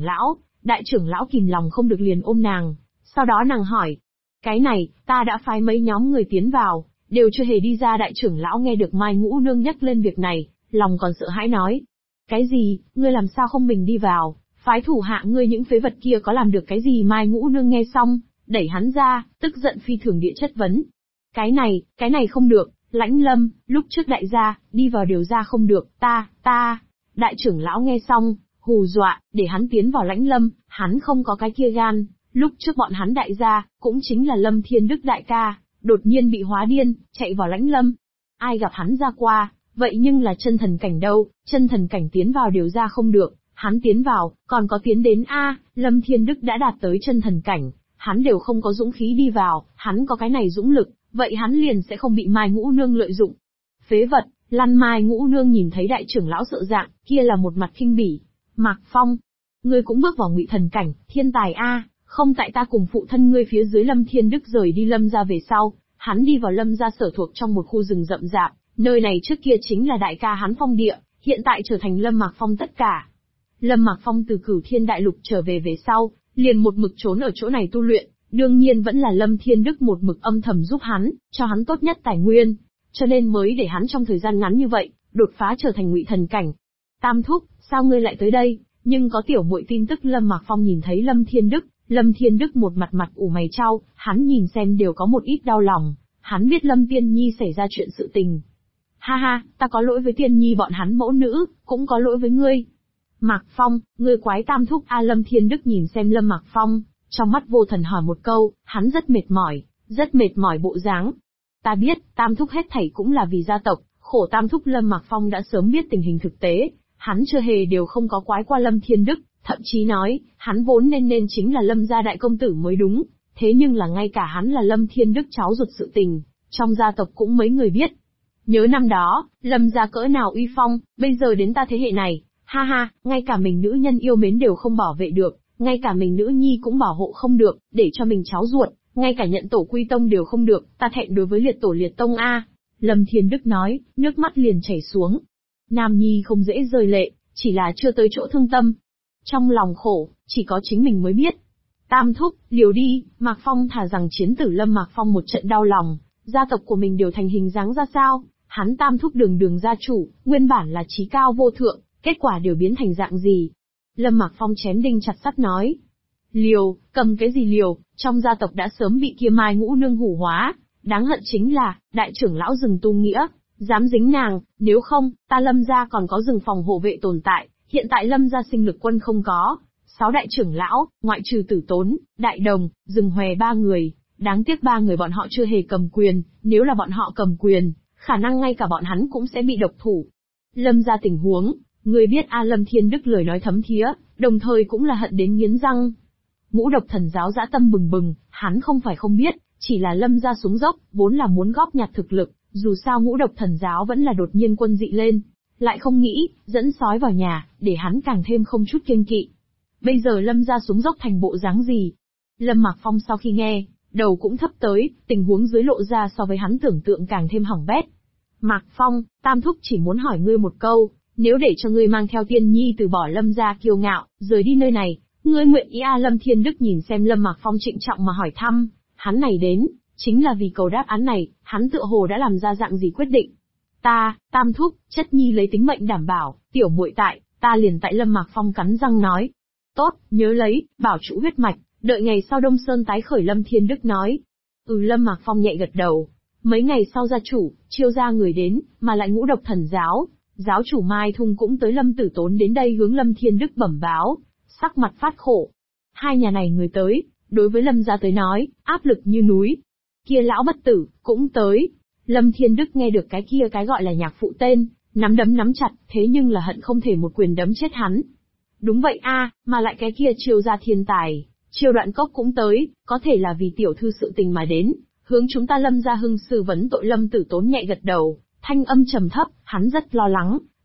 đại trưởng lão kìm lòng không được liền ôm nàng, sau đó nàng hỏi. Cái này, ta đã phái mấy nhóm người tiến vào, đều chưa hề đi ra. Đại trưởng lão nghe được Mai Ngũ Nương nhắc lên việc này, lòng còn sợ hãi nói. Cái gì, ngươi làm sao không mình đi vào, phái thủ hạ ngươi những phế vật kia có làm được cái gì? Mai Ngũ Nương nghe xong, đẩy hắn ra, tức giận phi thường địa chất vấn. Cái này không được, Lãnh Lâm, lúc trước đại gia, đi vào đều ra không được, ta. Đại trưởng lão nghe xong, hù dọa, để hắn tiến vào Lãnh Lâm, hắn không có cái kia gan. Lúc trước bọn hắn đại gia, cũng chính là Lâm Thiên Đức đại ca, đột nhiên bị hóa điên, chạy vào Lãnh Lâm. Ai gặp hắn ra qua, vậy nhưng là chân thần cảnh đâu, chân thần cảnh tiến vào đều ra không được, hắn tiến vào, còn có tiến đến Lâm Thiên Đức đã đạt tới chân thần cảnh, hắn đều không có dũng khí đi vào, hắn có cái này dũng lực, vậy hắn liền sẽ không bị Mai Ngũ Nương lợi dụng. Phế vật, lăn! Mai Ngũ Nương nhìn thấy đại trưởng lão sợ dạng, kia là một mặt khinh bỉ. Mạc Phong, ngươi cũng bước vào ngụy thần cảnh, thiên tài không tại ta cùng phụ thân ngươi phía dưới Lâm Thiên Đức rời đi Lâm gia về sau, hắn đi vào Lâm gia sở thuộc trong một khu rừng rậm rạp, nơi này trước kia chính là đại ca hắn Phong địa, hiện tại trở thành Lâm Mạc Phong tất cả. Lâm Mạc Phong từ Cửu Thiên Đại Lục trở về sau, liền một mực trốn ở chỗ này tu luyện, đương nhiên vẫn là Lâm Thiên Đức một mực âm thầm giúp hắn, cho hắn tốt nhất tài nguyên, cho nên mới để hắn trong thời gian ngắn như vậy, đột phá trở thành ngụy thần cảnh. Tam thúc, sao ngươi lại tới đây? Nhưng có tiểu muội tin tức. Lâm Mạc Phong nhìn thấy Lâm Thiên Đức một mặt ủ mày chau, hắn nhìn xem đều có một ít đau lòng, hắn biết Lâm Tiên Nhi xảy ra chuyện sự tình. Ha, ta có lỗi với Tiên Nhi bọn hắn mẫu nữ, cũng có lỗi với ngươi. Mạc Phong, ngươi quái Tam thúc Lâm Thiên Đức nhìn xem Lâm Mạc Phong, trong mắt vô thần hỏi một câu, hắn rất mệt mỏi bộ dáng. Ta biết, Tam thúc hết thảy cũng là vì gia tộc, khổ Tam thúc. Lâm Mạc Phong đã sớm biết tình hình thực tế, hắn chưa hề đều không có quái qua Lâm Thiên Đức, thậm chí nói, hắn vốn nên chính là Lâm gia đại công tử mới đúng, thế nhưng là ngay cả hắn là Lâm Thiên Đức cháu ruột sự tình, trong gia tộc cũng mấy người biết. Nhớ năm đó, Lâm gia cỡ nào uy phong, bây giờ đến ta thế hệ này, ha, ngay cả mình nữ nhân yêu mến đều không bảo vệ được, ngay cả mình nữ nhi cũng bảo hộ không được, để cho mình cháu ruột, ngay cả nhận tổ quy tông đều không được, ta thẹn đối với liệt tổ liệt tông Lâm Thiên Đức nói, nước mắt liền chảy xuống. Nam nhi không dễ rơi lệ, chỉ là chưa tới chỗ thương tâm. Trong lòng khổ, chỉ có chính mình mới biết. Tam thúc, liều đi. Mạc Phong thà rằng chiến tử Lâm Mạc Phong một trận đau lòng, gia tộc của mình đều thành hình dáng ra sao, hắn Tam thúc đường gia chủ, nguyên bản là trí cao vô thượng, kết quả đều biến thành dạng gì. Lâm Mạc Phong chém đinh chặt sắt nói. Liều, cầm cái gì liều, trong gia tộc đã sớm bị kia Mai Ngũ Nương hủ hóa, đáng hận chính là, đại trưởng lão rừng tu nghĩa, dám dính nàng, nếu không, ta Lâm gia còn có rừng phòng hộ vệ tồn tại, hiện tại Lâm gia sinh lực quân không có. 6 đại trưởng lão, ngoại trừ Tử Tốn, Đại Đồng, Rừng Hòe 3 người, đáng tiếc 3 người bọn họ chưa hề cầm quyền, nếu là bọn họ cầm quyền, khả năng ngay cả bọn hắn cũng sẽ bị độc thủ. Lâm gia tình huống, người biết Lâm Thiên Đức lời nói thấm thía, đồng thời cũng là hận đến nghiến răng. Ngũ Độc Thần giáo dã tâm bừng bừng, hắn không phải không biết, chỉ là Lâm gia xuống dốc, vốn là muốn góp nhặt thực lực, dù sao Ngũ Độc Thần giáo vẫn là đột nhiên quân dị lên, lại không nghĩ, dẫn sói vào nhà, để hắn càng thêm không chút kiêng kỵ. Bây giờ Lâm gia xuống dốc thành bộ dáng gì? Lâm Mạc Phong sau khi nghe, đầu cũng thấp tới, tình huống dưới lộ ra so với hắn tưởng tượng càng thêm hỏng bét. Mạc Phong, Tam thúc chỉ muốn hỏi ngươi một câu, nếu để cho ngươi mang theo Tiên Nhi từ bỏ Lâm gia kiêu ngạo, rời đi nơi này, ngươi nguyện ý Lâm Thiên Đức nhìn xem Lâm Mạc Phong trịnh trọng mà hỏi thăm, hắn này đến, chính là vì cầu đáp án này, hắn tựa hồ đã làm ra dạng gì quyết định. Tam thúc, chất nhi lấy tính mệnh đảm bảo, tiểu muội tại, ta liền tại. Lâm Mạc Phong cắn răng nói. Tốt, nhớ lấy, bảo trụ huyết mạch, đợi ngày sau Đông Sơn tái khởi. Lâm Thiên Đức nói. Lâm Mạc Phong nhẹ gật đầu. Mấy ngày sau gia chủ, chiêu ra người đến, mà lại Ngũ Độc Thần giáo, giáo chủ Mai Thung cũng tới. Lâm Tử Tốn đến đây hướng Lâm Thiên Đức bẩm báo, sắc mặt phát khổ. Hai nhà này người tới, đối với Lâm gia tới nói, áp lực như núi. Kia lão bất tử, cũng tới. Lâm Thiên Đức nghe được cái gọi là nhạc phụ tên, nắm đấm nắm chặt, thế nhưng là hận không thể một quyền đấm chết hắn. Đúng vậy mà lại cái kia Chiêu gia thiên tài, Chiêu Đoạn Cốc cũng tới, có thể là vì tiểu thư sự tình mà đến, hướng chúng ta Lâm gia hưng sư vấn tội. Lâm Tử Tốn nhẹ gật đầu, thanh âm trầm thấp, hắn rất lo lắng,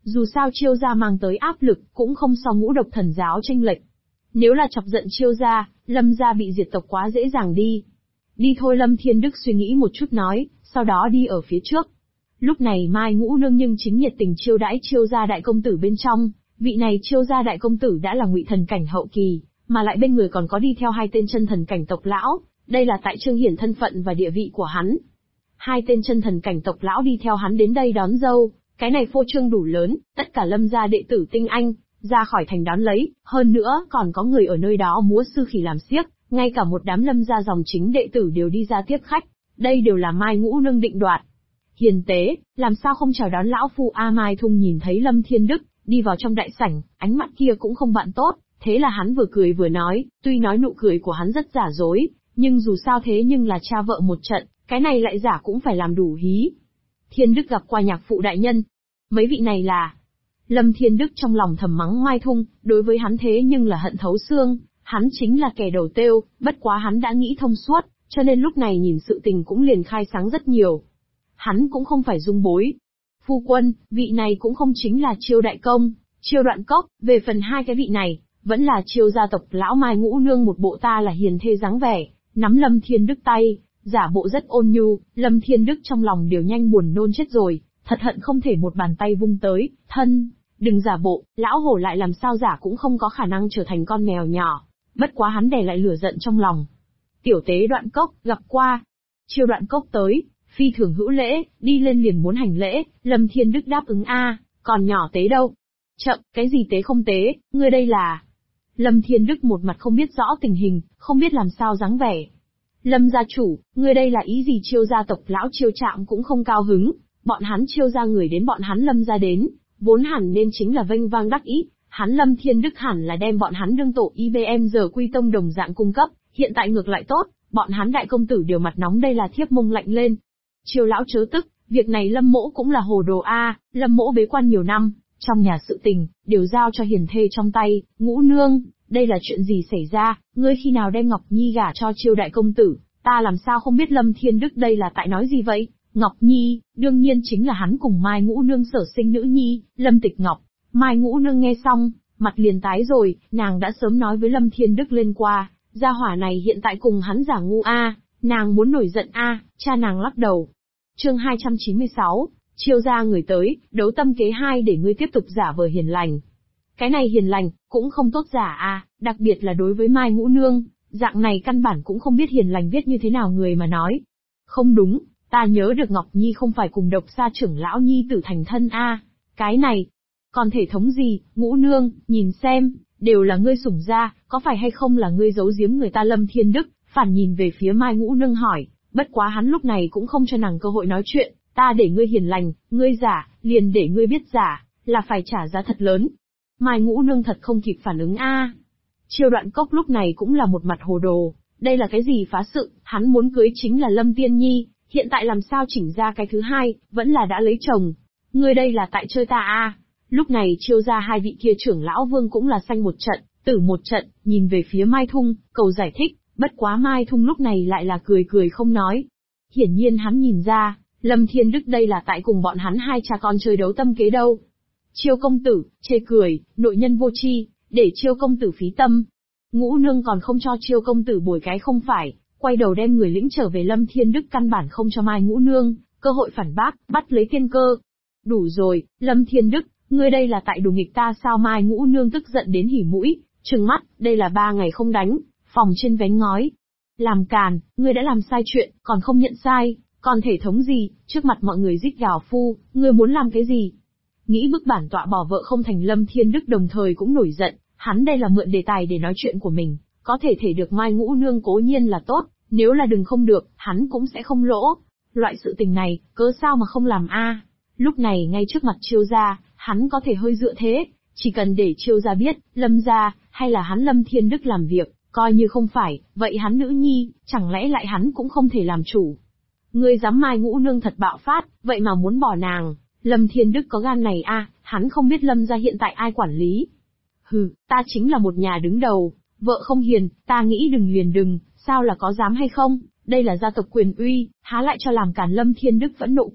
Dù sao Chiêu gia mang tới áp lực, cũng không so Ngũ Độc Thần giáo chênh lệch. Nếu là chọc giận Chiêu gia, Lâm gia bị diệt tộc quá dễ dàng đi. Đi thôi, Lâm Thiên Đức suy nghĩ một chút nói, sau đó đi ở phía trước. Lúc này Mai Ngũ Nương nhưng chính nhiệt tình chiêu đãi Chiêu gia đại công tử bên trong, vị này Chiêu gia đại công tử đã là ngụy thần cảnh hậu kỳ, mà lại bên người còn có đi theo hai tên chân thần cảnh tộc lão, đây là tại trương hiển thân phận và địa vị của hắn. Hai tên chân thần cảnh tộc lão đi theo hắn đến đây đón dâu, cái này phô trương đủ lớn, tất cả Lâm gia đệ tử tinh anh ra khỏi thành đón lấy, hơn nữa còn có người ở nơi đó múa sư khỉ làm xiếc, ngay cả một đám Lâm gia dòng chính đệ tử đều đi ra tiếp khách, đây đều là Mai Ngũ Nương định đoạt. Hiền tế, làm sao không chào đón lão phu a? Mai Thung nhìn thấy Lâm Thiên Đức đi vào trong đại sảnh, ánh mắt kia cũng không bạn tốt, thế là hắn vừa cười vừa nói, tuy nói nụ cười của hắn rất giả dối, nhưng dù sao thế nhưng là cha vợ một trận, cái này lại giả cũng phải làm đủ hí. Thiên Đức gặp qua nhạc phụ đại nhân. Mấy vị này là... Lâm Thiên Đức trong lòng thầm mắng Mai Thung, đối với hắn thế nhưng là hận thấu xương, hắn chính là kẻ đầu têu, bất quá hắn đã nghĩ thông suốt, cho nên lúc này nhìn sự tình cũng liền khai sáng rất nhiều. Hắn cũng không phải dung bối. Phu quân, vị này cũng không chính là Chiêu đại công, Chiêu Đoạn Cốc, về phần hai cái vị này, vẫn là Chiêu gia tộc lão Mai Ngũ Nương một bộ ta là hiền thê dáng vẻ, nắm Lâm Thiên Đức tay, giả bộ rất ôn nhu, Lâm Thiên Đức trong lòng đều nhanh buồn nôn chết rồi, thật hận không thể một bàn tay vung tới, thân, đừng giả bộ, lão hổ lại làm sao giả cũng không có khả năng trở thành con mèo nhỏ, bất quá hắn đè lại lửa giận trong lòng. Tiểu tế Đoạn Cốc, gặp qua. Chiêu Đoạn Cốc tới, phi thường hữu lễ, đi lên liền muốn hành lễ, Lâm Thiên Đức đáp ứng a, còn nhỏ tế đâu? Chậm, cái gì tế không tế, ngươi đây là... Lâm Thiên Đức một mặt không biết rõ tình hình, không biết làm sao dáng vẻ. Lâm gia chủ, ngươi đây là ý gì? Chiêu gia tộc lão Chiêu Trạm cũng không cao hứng, bọn hắn Chiêu gia người đến bọn hắn Lâm gia đến, vốn hẳn nên chính là vênh vang đắc ý, hắn Lâm Thiên Đức hẳn là đem bọn hắn đương tổ IBM giờ quy tông đồng dạng cung cấp, hiện tại ngược lại tốt, bọn hắn đại công tử đều mặt nóng đây là thiếp mông lạnh lên. Chiêu lão chớ tức, việc này Lâm mỗ cũng là hồ đồ a, Lâm mỗ bế quan nhiều năm, trong nhà sự tình, đều giao cho hiền thê trong tay, Ngũ Nương, đây là chuyện gì xảy ra, ngươi khi nào đem Ngọc Nhi gả cho Chiêu đại công tử, ta làm sao không biết? Lâm Thiên Đức đây là tại nói gì vậy? Ngọc Nhi, đương nhiên chính là hắn cùng Mai Ngũ Nương sở sinh nữ nhi, Lâm Tịch Ngọc. Mai Ngũ Nương nghe xong, mặt liền tái rồi, nàng đã sớm nói với Lâm Thiên Đức lên qua, gia hỏa này hiện tại cùng hắn giả ngu a, nàng muốn nổi giận a, cha nàng lắc đầu. Chương 296, Chiêu gia người tới, đấu tâm kế 2 để ngươi tiếp tục giả vờ hiền lành. Cái này hiền lành, cũng không tốt giả a, đặc biệt là đối với Mai Ngũ Nương, dạng này căn bản cũng không biết hiền lành viết như thế nào người mà nói. Không đúng, ta nhớ được Ngọc Nhi không phải cùng Độc Sa trưởng lão nhi tử thành thân a, cái này, còn thể thống gì? Ngũ Nương, nhìn xem, đều là ngươi sủng ra, có phải hay không là ngươi giấu giếm người ta? Lâm Thiên Đức phản nhìn về phía Mai Ngũ Nương hỏi, bất quá hắn lúc này cũng không cho nàng cơ hội nói chuyện, ta để ngươi hiền lành, ngươi giả, liền để ngươi biết giả, là phải trả giá thật lớn. Mai Ngũ Nương thật không kịp phản ứng a. Chiêu Đoạn Cốc lúc này cũng là một mặt hồ đồ, đây là cái gì phá sự, hắn muốn cưới chính là Lâm Tiên Nhi, hiện tại làm sao chỉnh ra cái thứ hai, vẫn là đã lấy chồng. Ngươi đây là tại chơi ta a. Lúc này Chiêu gia hai vị kia trưởng lão vương cũng là xanh một trận, tử một trận, nhìn về phía Mai Thung, cầu giải thích, bất quá Mai Thung lúc này lại là cười cười không nói. Hiển nhiên hắn nhìn ra, Lâm Thiên Đức đây là tại cùng bọn hắn hai cha con chơi đấu tâm kế đâu. Chiêu công tử, chê cười, nội nhân vô tri, để Chiêu công tử phí tâm. Ngũ Nương còn không cho Chiêu công tử bồi cái không phải, quay đầu đem người lĩnh trở về. Lâm Thiên Đức căn bản không cho Mai Ngũ Nương cơ hội phản bác, bắt lấy tiên cơ. Đủ rồi, Lâm Thiên Đức, ngươi đây là tại đùa nghịch ta sao? Mai Ngũ Nương tức giận đến hỉ mũi, trừng mắt, đây là 3 ngày không đánh, phòng trên vén ngói. Làm càn, ngươi đã làm sai chuyện, còn không nhận sai, còn thể thống gì, trước mặt mọi người rít gào phu, ngươi muốn làm cái gì? Nghĩ bức bản tọa bỏ vợ không thành. Lâm Thiên Đức đồng thời cũng nổi giận, hắn đây là mượn đề tài để nói chuyện của mình, có thể được Mai Ngũ Nương cố nhiên là tốt, nếu là đừng không được, hắn cũng sẽ không lỗ. Loại sự tình này, cớ sao mà không làm a? Lúc này ngay trước mặt Chiêu gia, hắn có thể hơi dựa thế, chỉ cần để Chiêu gia biết, Lâm gia, hay là hắn Lâm Thiên Đức làm việc, coi như không phải, vậy hắn nữ nhi, chẳng lẽ lại hắn cũng không thể làm chủ? Ngươi dám? Mai Ngũ Nương thật bạo phát, vậy mà muốn bỏ nàng. Lâm Thiên Đức có gan này a, hắn không biết Lâm gia hiện tại ai quản lý. Hừ, ta chính là một nhà đứng đầu, vợ không hiền, ta nghĩ đừng liền đừng, sao là có dám hay không, đây là gia tộc quyền uy, há lại cho làm cản? Lâm Thiên Đức vẫn nộ quát,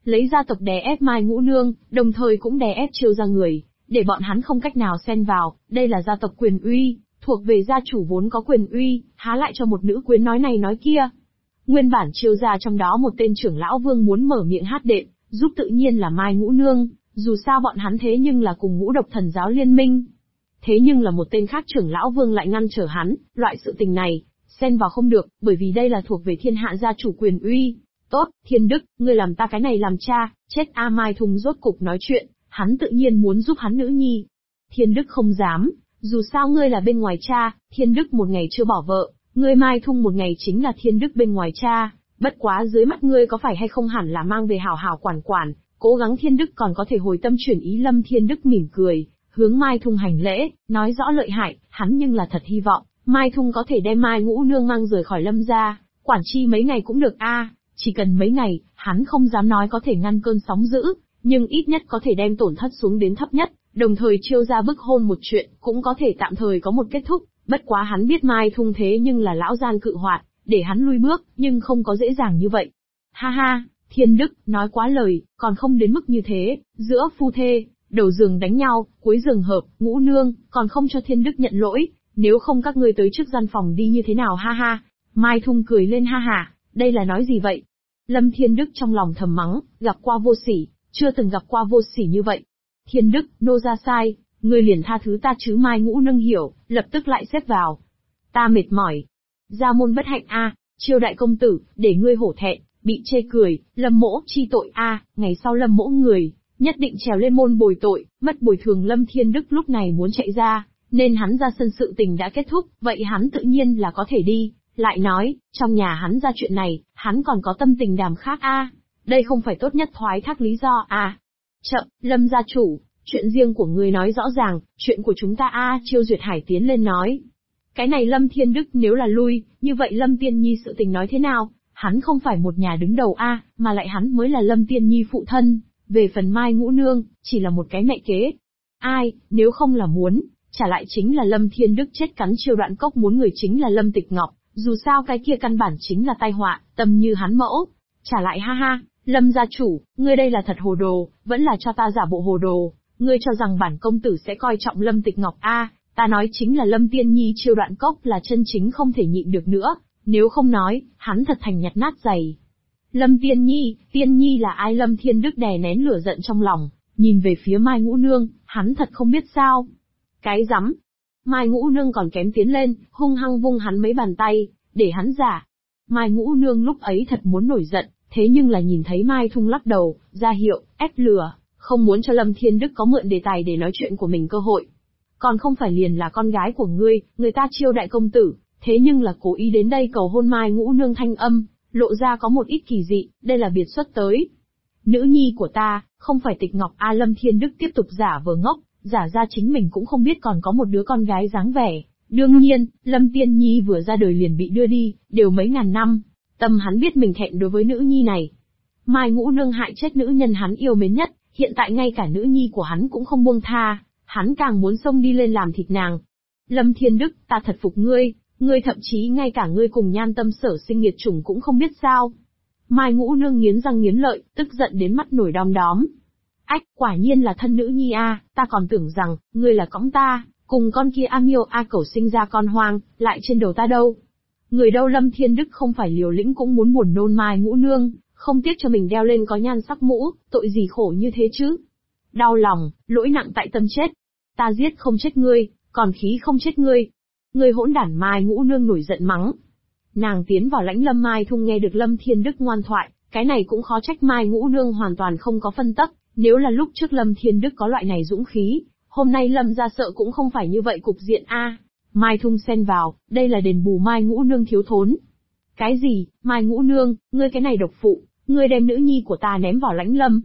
lấy gia tộc đè ép Mai Ngũ Nương, đồng thời cũng đè ép Chiêu gia người, để bọn hắn không cách nào xen vào, đây là gia tộc quyền uy, thuộc về gia chủ vốn có quyền uy, há lại cho một nữ quyến nói này nói kia. Nguyên bản Chiêu gia trong đó một tên trưởng lão vương muốn mở miệng hát đệm, giúp tự nhiên là Mai Ngũ Nương, dù sao bọn hắn thế nhưng là cùng Ngũ Độc Thần giáo liên minh. Thế nhưng là một tên khác trưởng lão vương lại ngăn trở hắn, loại sự tình này, xen vào không được, bởi vì đây là thuộc về thiên hạ gia chủ quyền uy. Tốt, Thiên Đức, ngươi làm ta cái này làm cha, chết a. Mai Thung rốt cục nói chuyện, hắn tự nhiên muốn giúp hắn nữ nhi. Thiên Đức không dám, dù sao ngươi là bên ngoài cha, Thiên Đức một ngày chưa bỏ vợ, ngươi Mai Thung một ngày chính là Thiên Đức bên ngoài cha, bất quá dưới mắt ngươi có phải hay không hẳn là mang về hảo hảo quản quản, cố gắng Thiên Đức còn có thể hồi tâm chuyển ý. Lâm Thiên Đức mỉm cười, hướng Mai Thung hành lễ, nói rõ lợi hại, hắn nhưng là thật hy vọng, Mai Thung có thể đem Mai Ngũ Nương mang rời khỏi Lâm gia, quản chi mấy ngày cũng được a. Chỉ cần mấy ngày, hắn không dám nói có thể ngăn cơn sóng dữ, nhưng ít nhất có thể đem tổn thất xuống đến thấp nhất, đồng thời Chiêu gia bức hôn một chuyện, cũng có thể tạm thời có một kết thúc, bất quá hắn biết Mai Thung thế nhưng là lão gian cự hoạt, để hắn lui bước, nhưng không có dễ dàng như vậy. Ha ha, Thiên Đức, nói quá lời, còn không đến mức như thế, giữa phu thê, đầu giường đánh nhau, cuối giường hợp, Ngũ Nương, còn không cho Thiên Đức nhận lỗi, nếu không các ngươi tới trước gian phòng đi như thế nào ha ha. Mai Thung cười lên ha ha, đây là nói gì vậy? Lâm Thiên Đức trong lòng thầm mắng, gặp qua vô sỉ, chưa từng gặp qua vô sỉ như vậy. Thiên Đức, nô ra sai, ngươi liền tha thứ ta chứ. Mai Ngũ Nương hiểu, lập tức lại xếp vào. Ta mệt mỏi. Gia môn bất hạnh a, Chiêu đại công tử, để ngươi hổ thẹn, bị chê cười, Lâm mỗ chi tội a, ngày sau Lâm mỗ người, nhất định trèo lên môn bồi tội, mất bồi thường. Lâm Thiên Đức lúc này muốn chạy ra, nên hắn ra sân sự tình đã kết thúc, vậy hắn tự nhiên là có thể đi. Lại nói, trong nhà hắn ra chuyện này, hắn còn có tâm tình đàm khác a. Đây không phải tốt nhất thoái thác lý do à. Chậm, Lâm gia chủ, chuyện riêng của ngươi nói rõ ràng, chuyện của chúng ta a. Chiêu Duyệt Hải tiến lên nói. Cái này Lâm Thiên Đức nếu là lui, như vậy Lâm Tiên Nhi sự tình nói thế nào? Hắn không phải một nhà đứng đầu a, mà lại hắn mới là Lâm Tiên Nhi phụ thân, về phần Mai Ngũ Nương, chỉ là một cái mẹ kế. Ai, nếu không là muốn, trả lại chính là Lâm Thiên Đức chết cắn Chiêu Đoạn Cốc, muốn người chính là Lâm Tịch Ngọc. Dù sao cái kia căn bản chính là tai họa, tâm như hắn mẫu. Trả lại ha ha, Lâm gia chủ, ngươi đây là thật hồ đồ, vẫn là cho ta giả bộ hồ đồ, ngươi cho rằng bản công tử sẽ coi trọng Lâm Tịch Ngọc a? Ta nói chính là Lâm Tiên Nhi Chiêu Đoạn Cốc là chân chính không thể nhịn được nữa, nếu không nói, hắn thật thành nhặt nát giày. Lâm Tiên Nhi là ai? Lâm Thiên Đức đè nén lửa giận trong lòng, nhìn về phía Mai Ngũ Nương, hắn thật không biết sao. Cái rắm. Mai Ngũ Nương còn kém tiến lên, hung hăng vung hắn mấy bàn tay, để hắn giả. Mai Ngũ Nương lúc ấy thật muốn nổi giận, thế nhưng là nhìn thấy Mai Thung lắc đầu, ra hiệu, ép lửa, không muốn cho Lâm Thiên Đức có mượn đề tài để nói chuyện của mình cơ hội. Còn không phải liền là con gái của ngươi, người ta Chiêu đại công tử, thế nhưng là cố ý đến đây cầu hôn. Mai Ngũ Nương thanh âm, lộ ra có một ít kỳ dị, đây là biệt xuất tới. Nữ nhi của ta, không phải Tịch Ngọc a. Lâm Thiên Đức tiếp tục giả vờ ngốc, giả ra chính mình cũng không biết còn có một đứa con gái dáng vẻ. Đương nhiên, Lâm Tiên Nhi vừa ra đời liền bị đưa đi, đều mấy ngàn năm. Tâm hắn biết mình thẹn đối với nữ nhi này. Mai Ngũ Nương hại chết nữ nhân hắn yêu mến nhất, hiện tại ngay cả nữ nhi của hắn cũng không buông tha, hắn càng muốn xông đi lên làm thịt nàng. Lâm Thiên Đức, ta thật phục ngươi, ngươi thậm chí ngay cả ngươi cùng Nhan Tâm sở sinh nghiệt chủng cũng không biết sao. Mai Ngũ Nương nghiến răng nghiến lợi, tức giận đến mắt nổi đom đóm. Ách, quả nhiên là thân nữ nhi a, ta còn tưởng rằng, ngươi là cõng ta, cùng con kia A Miêu A Cẩu sinh ra con hoang, lại trên đầu ta đâu. Người đâu? Lâm Thiên Đức không phải liều lĩnh cũng muốn buồn nôn Mai Ngũ Nương, không tiếc cho mình đeo lên có nhan sắc mũ, tội gì khổ như thế chứ. Đau lòng, lỗi nặng tại tâm chết. Ta giết không chết ngươi, còn khí không chết ngươi. Ngươi hỗn đản! Mai Ngũ Nương nổi giận mắng. Nàng tiến vào lãnh Lâm. Mai Thung nghe được Lâm Thiên Đức ngoan thoại, cái này cũng khó trách Mai Ngũ Nương hoàn toàn không có phân tắc, nếu là lúc trước Lâm Thiên Đức có loại này dũng khí, hôm nay Lâm gia sợ cũng không phải như vậy cục diện a. Mai Thung xen vào, đây là đền bù Mai Ngũ Nương thiếu thốn. Cái gì? Mai Ngũ Nương, ngươi cái này độc phụ, ngươi đem nữ nhi của ta ném vào lãnh Lâm.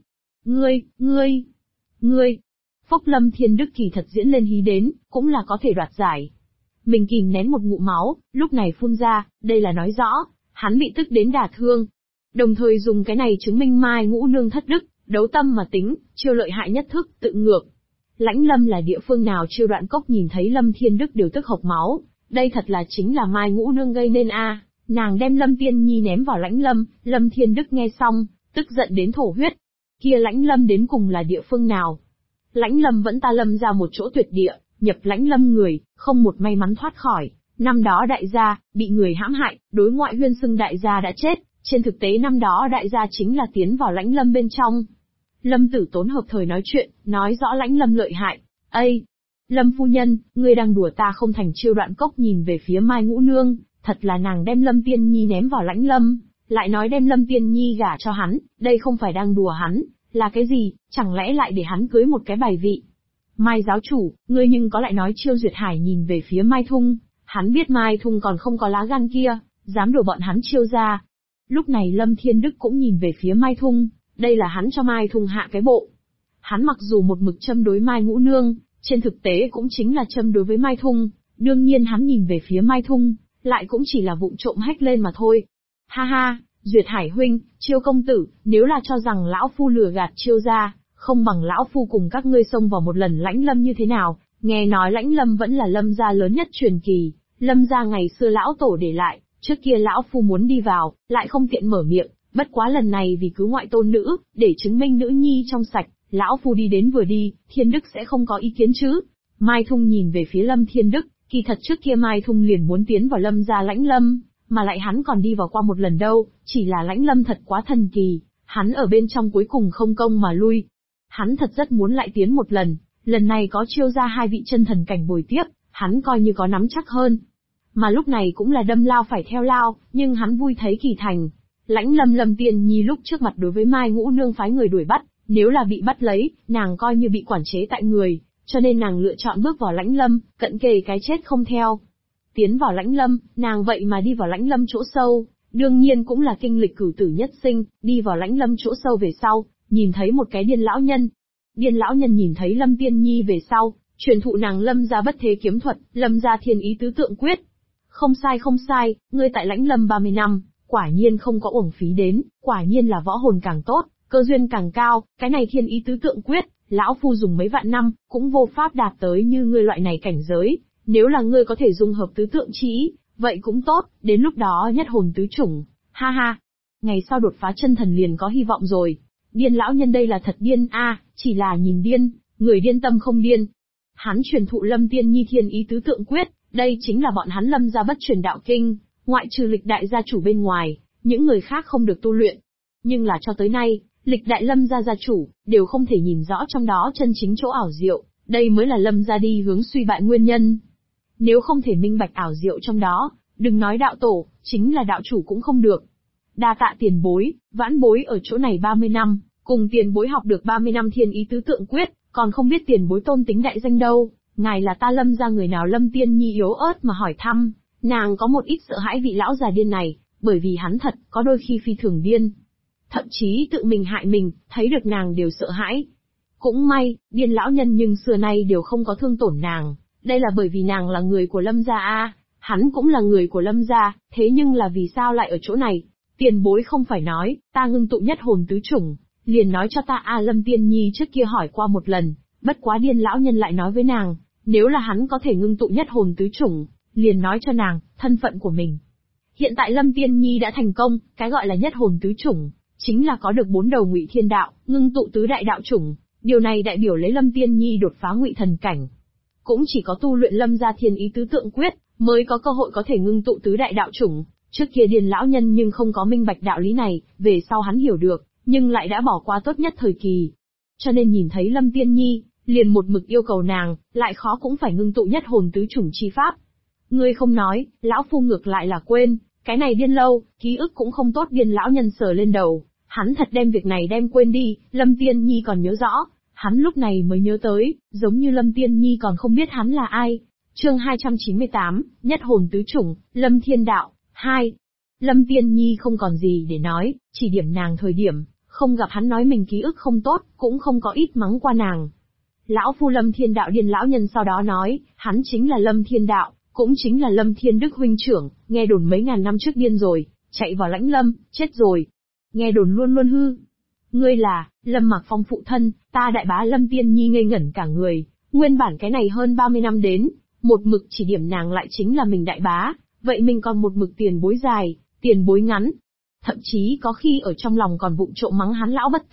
Ngươi. Phốc. Lâm Thiên Đức kỳ thật diễn lên hí đến, cũng là có thể đoạt giải. Mình kìm nén một ngụm máu, lúc này phun ra, đây là nói rõ, hắn bị tức đến đả thương. Đồng thời dùng cái này chứng minh Mai Ngũ Nương thất đức, đấu tâm mà tính, Chiêu lợi hại nhất thức, tự ngược. Lãnh Lâm là địa phương nào? Chiêu Đoạn Cốc nhìn thấy Lâm Thiên Đức đều tức hộc máu, đây thật là chính là Mai Ngũ Nương gây nên a. Nàng đem Lâm Tiên Nhi ném vào lãnh Lâm, Lâm Thiên Đức nghe xong, tức giận đến thổ huyết. Kia Lãnh Lâm đến cùng là địa phương nào? Lãnh Lâm vẫn ta Lâm ra một chỗ tuyệt địa, nhập Lãnh Lâm người, không một may mắn thoát khỏi. Năm đó đại gia, bị người hãm hại, đối ngoại huyên xưng đại gia đã chết, trên thực tế năm đó đại gia chính là tiến vào Lãnh Lâm bên trong. Lâm Tử Tốn hợp thời nói chuyện, nói rõ Lãnh Lâm lợi hại. Ây! Lâm phu nhân, ngươi đang đùa ta không thành. Chiêu Đoạn Cốc nhìn về phía Mai Ngũ Nương, thật là nàng đem Lâm Tiên Nhi ném vào Lãnh Lâm, lại nói đem Lâm Tiên Nhi gả cho hắn, đây không phải đang đùa hắn, là cái gì, chẳng lẽ lại để hắn cưới một cái bài vị. Mai giáo chủ, ngươi nhưng có lại nói. Chiêu Duyệt Hải nhìn về phía Mai Thung, hắn biết Mai Thung còn không có lá gan kia, dám đùa bọn hắn Chiêu ra. Lúc này Lâm Thiên Đức cũng nhìn về phía Mai Thung, đây là hắn cho Mai Thung hạ cái bộ. Hắn mặc dù một mực châm đối Mai Ngũ Nương, trên thực tế cũng chính là châm đối với Mai Thung, đương nhiên hắn nhìn về phía Mai Thung, lại cũng chỉ là vụng trộm hách lên mà thôi. Ha ha, Duyệt Hải huynh, Chiêu công tử, nếu là cho rằng lão phu lừa gạt Chiêu ra, không bằng lão phu cùng các ngươi xông vào một lần Lãnh Lâm như thế nào? Nghe nói Lãnh Lâm vẫn là Lâm gia lớn nhất truyền kỳ, Lâm gia ngày xưa lão tổ để lại, trước kia lão phu muốn đi vào, lại không tiện mở miệng, bất quá lần này vì cứu ngoại tôn nữ, để chứng minh nữ nhi trong sạch, lão phu đi đến vừa đi, Thiên Đức sẽ không có ý kiến chứ? Mai Thung nhìn về phía Lâm Thiên Đức, kỳ thật trước kia Mai Thung liền muốn tiến vào Lâm gia Lãnh Lâm, mà lại hắn còn đi vào qua một lần đâu, chỉ là Lãnh Lâm thật quá thần kỳ, hắn ở bên trong cuối cùng không công mà lui. Hắn thật rất muốn lại tiến một lần này có Chiêu ra hai vị chân thần cảnh bồi tiếp, hắn coi như có nắm chắc hơn. Mà lúc này cũng là đâm lao phải theo lao, nhưng hắn vui thấy kỳ thành. Lãnh Lâm Lâm Tiên Nhi lúc trước mặt đối với Mai Ngũ Nương phái người đuổi bắt, nếu là bị bắt lấy, nàng coi như bị quản chế tại người, cho nên nàng lựa chọn bước vào Lãnh Lâm, cận kề cái chết không theo. Tiến vào Lãnh Lâm, nàng vậy mà đi vào Lãnh Lâm chỗ sâu, đương nhiên cũng là kinh lịch cửu tử nhất sinh, đi vào Lãnh Lâm chỗ sâu về sau, nhìn thấy một cái điên lão nhân. Điên lão nhân nhìn thấy Lâm Tiên Nhi về sau, truyền thụ nàng Lâm gia bất thế kiếm thuật, Lâm gia thiên ý tứ tượng quyết. Không sai, ngươi tại Lãnh Lâm 30 năm, quả nhiên không có uổng phí đến, quả nhiên là võ hồn càng tốt, cơ duyên càng cao, cái này thiên ý tứ tượng quyết, lão phu dùng mấy vạn năm, cũng vô pháp đạt tới như ngươi loại này cảnh giới, nếu là ngươi có thể dung hợp tứ tượng chí, vậy cũng tốt, đến lúc đó nhất hồn tứ chủng, ha ha. Ngày sau đột phá chân thần liền có hy vọng rồi. Điên lão nhân đây là thật điên chỉ là nhìn điên, người điên tâm không điên. Hắn truyền thụ Lâm Tiên Nhi thiên ý tứ tượng quyết, đây chính là bọn hắn Lâm gia bất truyền đạo kinh, ngoại trừ lịch đại gia chủ bên ngoài, những người khác không được tu luyện. Nhưng là cho tới nay, lịch đại Lâm gia gia chủ, đều không thể nhìn rõ trong đó chân chính chỗ ảo diệu, đây mới là Lâm gia đi hướng suy bại nguyên nhân. Nếu không thể minh bạch ảo diệu trong đó, đừng nói đạo tổ, chính là đạo chủ cũng không được. Đa tạ tiền bối, vãn bối ở chỗ này 30 năm, cùng tiền bối học được 30 năm thiên ý tứ tượng quyết, còn không biết tiền bối tôn tính đại danh đâu, ngài là ta Lâm gia người nào? Lâm Tiên Nhi yếu ớt mà hỏi thăm, nàng có một ít sợ hãi vị lão già điên này, bởi vì hắn thật, có đôi khi phi thường điên. Thậm chí tự mình hại mình, thấy được nàng đều sợ hãi. Cũng may, điên lão nhân nhưng xưa nay đều không có thương tổn nàng, đây là bởi vì nàng là người của Lâm gia hắn cũng là người của Lâm gia, thế nhưng là vì sao lại ở chỗ này? Tiền bối không phải nói, ta ngưng tụ nhất hồn tứ chủng, liền nói cho ta Lâm Tiên Nhi trước kia hỏi qua một lần, bất quá điên lão nhân lại nói với nàng, nếu là hắn có thể ngưng tụ nhất hồn tứ chủng, liền nói cho nàng, thân phận của mình. Hiện tại Lâm Tiên Nhi đã thành công, cái gọi là nhất hồn tứ chủng, chính là có được 4 đầu ngụy thiên đạo, ngưng tụ tứ đại đạo chủng, điều này đại biểu lấy Lâm Tiên Nhi đột phá ngụy thần cảnh. Cũng chỉ có tu luyện Lâm gia thiên ý tứ tượng quyết, mới có cơ hội có thể ngưng tụ tứ đại đạo chủng. Trước kia điền lão nhân nhưng không có minh bạch đạo lý này, về sau hắn hiểu được, nhưng lại đã bỏ qua tốt nhất thời kỳ. Cho nên nhìn thấy Lâm Tiên Nhi, liền một mực yêu cầu nàng, lại khó cũng phải ngưng tụ nhất hồn tứ chủng chi pháp. Ngươi không nói, lão phu ngược lại là quên, cái này điên lâu, ký ức cũng không tốt. Điên lão nhân sờ lên đầu, hắn thật đem việc này đem quên đi, Lâm Tiên Nhi còn nhớ rõ, hắn lúc này mới nhớ tới, giống như Lâm Tiên Nhi còn không biết hắn là ai. Chương 298, nhất hồn tứ chủng, Lâm Thiên Đạo, 2. Lâm Tiên Nhi không còn gì để nói, chỉ điểm nàng thời điểm, không gặp hắn nói mình ký ức không tốt, cũng không có ít mắng qua nàng. Lão phu Lâm Thiên Đạo. Điên lão nhân sau đó nói, hắn chính là Lâm Thiên Đạo, cũng chính là Lâm Thiên Đức huynh trưởng, nghe đồn mấy ngàn năm trước điên rồi, chạy vào Lãnh Lâm, chết rồi. Nghe đồn luôn luôn hư. Ngươi là, Lâm Mạc Phong phụ thân, ta đại bá. Lâm Tiên Nhi ngây ngẩn cả người, nguyên bản cái này hơn 30 năm đến, một mực chỉ điểm nàng lại chính là mình đại bá, vậy mình còn một mực tiền bối dài, tiền bối ngắn. Thậm chí có khi ở trong lòng còn vụng trộm mắng hắn lão bất tử,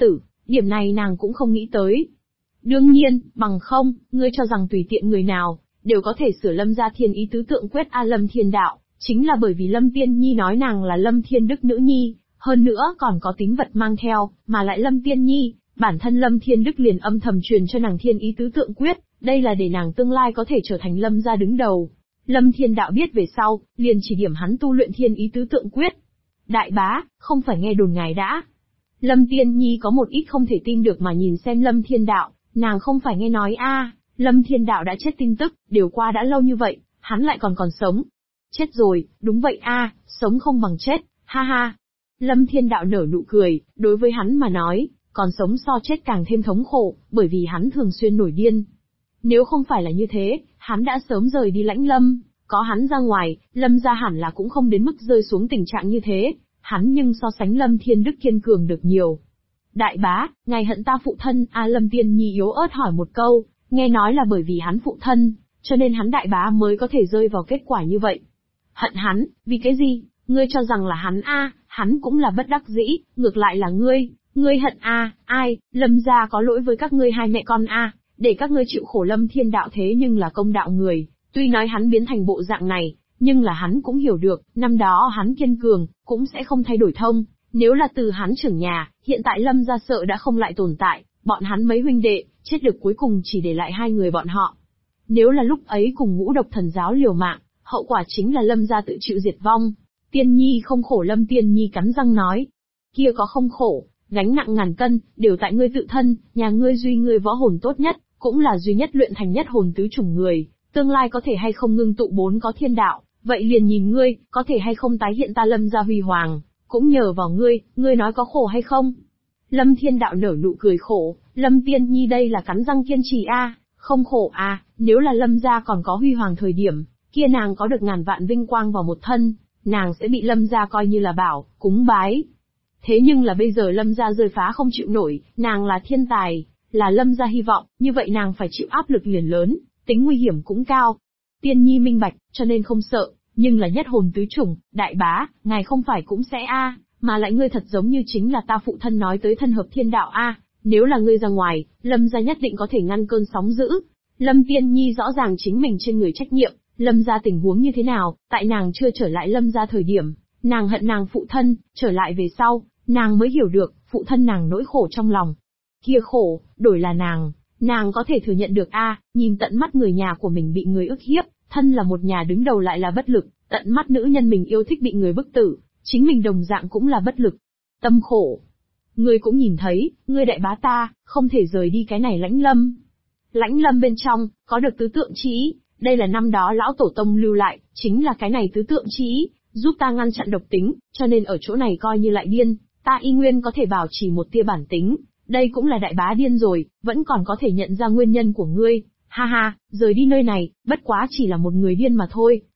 Điểm này nàng cũng không nghĩ tới. Đương nhiên, bằng không, ngươi cho rằng tùy tiện người nào, đều có thể sửa Lâm gia thiên ý tứ tượng quyết Lâm Thiên Đạo, chính là bởi vì Lâm Tiên Nhi nói nàng là Lâm Thiên Đức nữ nhi, hơn nữa còn có tính vật mang theo, mà lại Lâm Tiên Nhi, bản thân Lâm Thiên Đức liền âm thầm truyền cho nàng thiên ý tứ tượng quyết, đây là để nàng tương lai có thể trở thành Lâm gia đứng đầu. Lâm Thiên Đạo biết về sau, liền chỉ điểm hắn tu luyện thiên ý tứ tượng quyết. Đại bá, không phải nghe đồn ngài đã. Lâm Tiên Nhi có một ít không thể tin được mà nhìn xem Lâm Thiên Đạo, nàng không phải nghe nói Lâm Thiên Đạo đã chết tin tức, điều qua đã lâu như vậy, hắn lại còn sống. Chết rồi, đúng vậy sống không bằng chết, ha ha. Lâm Thiên Đạo nở nụ cười, đối với hắn mà nói, còn sống so chết càng thêm thống khổ, bởi vì hắn thường xuyên nổi điên. Nếu không phải là như thế, hắn đã sớm rời đi Lãnh Lâm, có hắn ra ngoài, Lâm gia hẳn là cũng không đến mức rơi xuống tình trạng như thế, hắn nhưng so sánh Lâm Thiên Đức kiên cường được nhiều. Đại bá, ngài hận ta phụ thân, Lâm Tiên Nhi yếu ớt hỏi một câu, nghe nói là bởi vì hắn phụ thân, cho nên hắn đại bá mới có thể rơi vào kết quả như vậy. Hận hắn, vì cái gì? Ngươi cho rằng là hắn hắn cũng là bất đắc dĩ, ngược lại là ngươi hận ai, Lâm gia có lỗi với các ngươi hai mẹ con để các ngươi chịu khổ. Lâm Thiên Đạo thế nhưng là công đạo người, tuy nói hắn biến thành bộ dạng này, nhưng là hắn cũng hiểu được, năm đó hắn kiên cường, cũng sẽ không thay đổi thông, nếu là từ hắn trưởng nhà, hiện tại Lâm gia sợ đã không lại tồn tại, bọn hắn mấy huynh đệ, chết được cuối cùng chỉ để lại hai người bọn họ. Nếu là lúc ấy cùng Ngũ Độc Thần giáo liều mạng, hậu quả chính là Lâm gia tự chịu diệt vong. Tiên Nhi không khổ, Lâm Tiên Nhi cắn răng nói. Kia có không khổ, gánh nặng ngàn cân, đều tại ngươi tự thân, nhà ngươi duy ngươi võ hồn tốt nhất, cũng là duy nhất luyện thành nhất hồn tứ chủng người, tương lai có thể hay không ngưng tụ bốn có thiên đạo, vậy liền nhìn ngươi, có thể hay không tái hiện ta Lâm gia huy hoàng, cũng nhờ vào ngươi nói có khổ hay không. Lâm Thiên Đạo nở nụ cười khổ, Lâm Tiên Nhi đây là cắn răng kiên trì không khổ nếu là Lâm gia còn có huy hoàng thời điểm, kia nàng có được ngàn vạn vinh quang vào một thân, nàng sẽ bị Lâm gia coi như là bảo, cúng bái. Thế nhưng là bây giờ Lâm gia rơi phá không chịu nổi, nàng là thiên tài, là Lâm gia hy vọng, như vậy nàng phải chịu áp lực liền lớn, tính nguy hiểm cũng cao. Tiên Nhi minh bạch, cho nên không sợ, nhưng là nhất hồn tứ chủng, đại bá, ngài không phải cũng sẽ mà lại ngươi thật giống như chính là ta phụ thân nói tới thân hợp thiên đạo nếu là ngươi ra ngoài, Lâm gia nhất định có thể ngăn cơn sóng dữ. Lâm Tiên Nhi rõ ràng chính mình trên người trách nhiệm, Lâm gia tình huống như thế nào, tại nàng chưa trở lại Lâm gia thời điểm, nàng hận nàng phụ thân, trở lại về sau, nàng mới hiểu được, phụ thân nàng nỗi khổ trong lòng. Kia khổ, đổi là nàng có thể thừa nhận được nhìn tận mắt người nhà của mình bị người ức hiếp, thân là một nhà đứng đầu lại là bất lực, tận mắt nữ nhân mình yêu thích bị người bức tử, chính mình đồng dạng cũng là bất lực. Tâm khổ. Ngươi cũng nhìn thấy, ngươi đại bá ta, không thể rời đi cái này Lãnh Lâm. Lãnh Lâm bên trong, có được tứ tượng chi ý, đây là năm đó lão tổ tông lưu lại, chính là cái này tứ tượng chi ý, giúp ta ngăn chặn độc tính, cho nên ở chỗ này coi như lại điên, ta y nguyên có thể bảo trì một tia bản tính, đây cũng là đại bá điên rồi, vẫn còn có thể nhận ra nguyên nhân của ngươi, ha ha, rời đi nơi này, bất quá chỉ là một người điên mà thôi,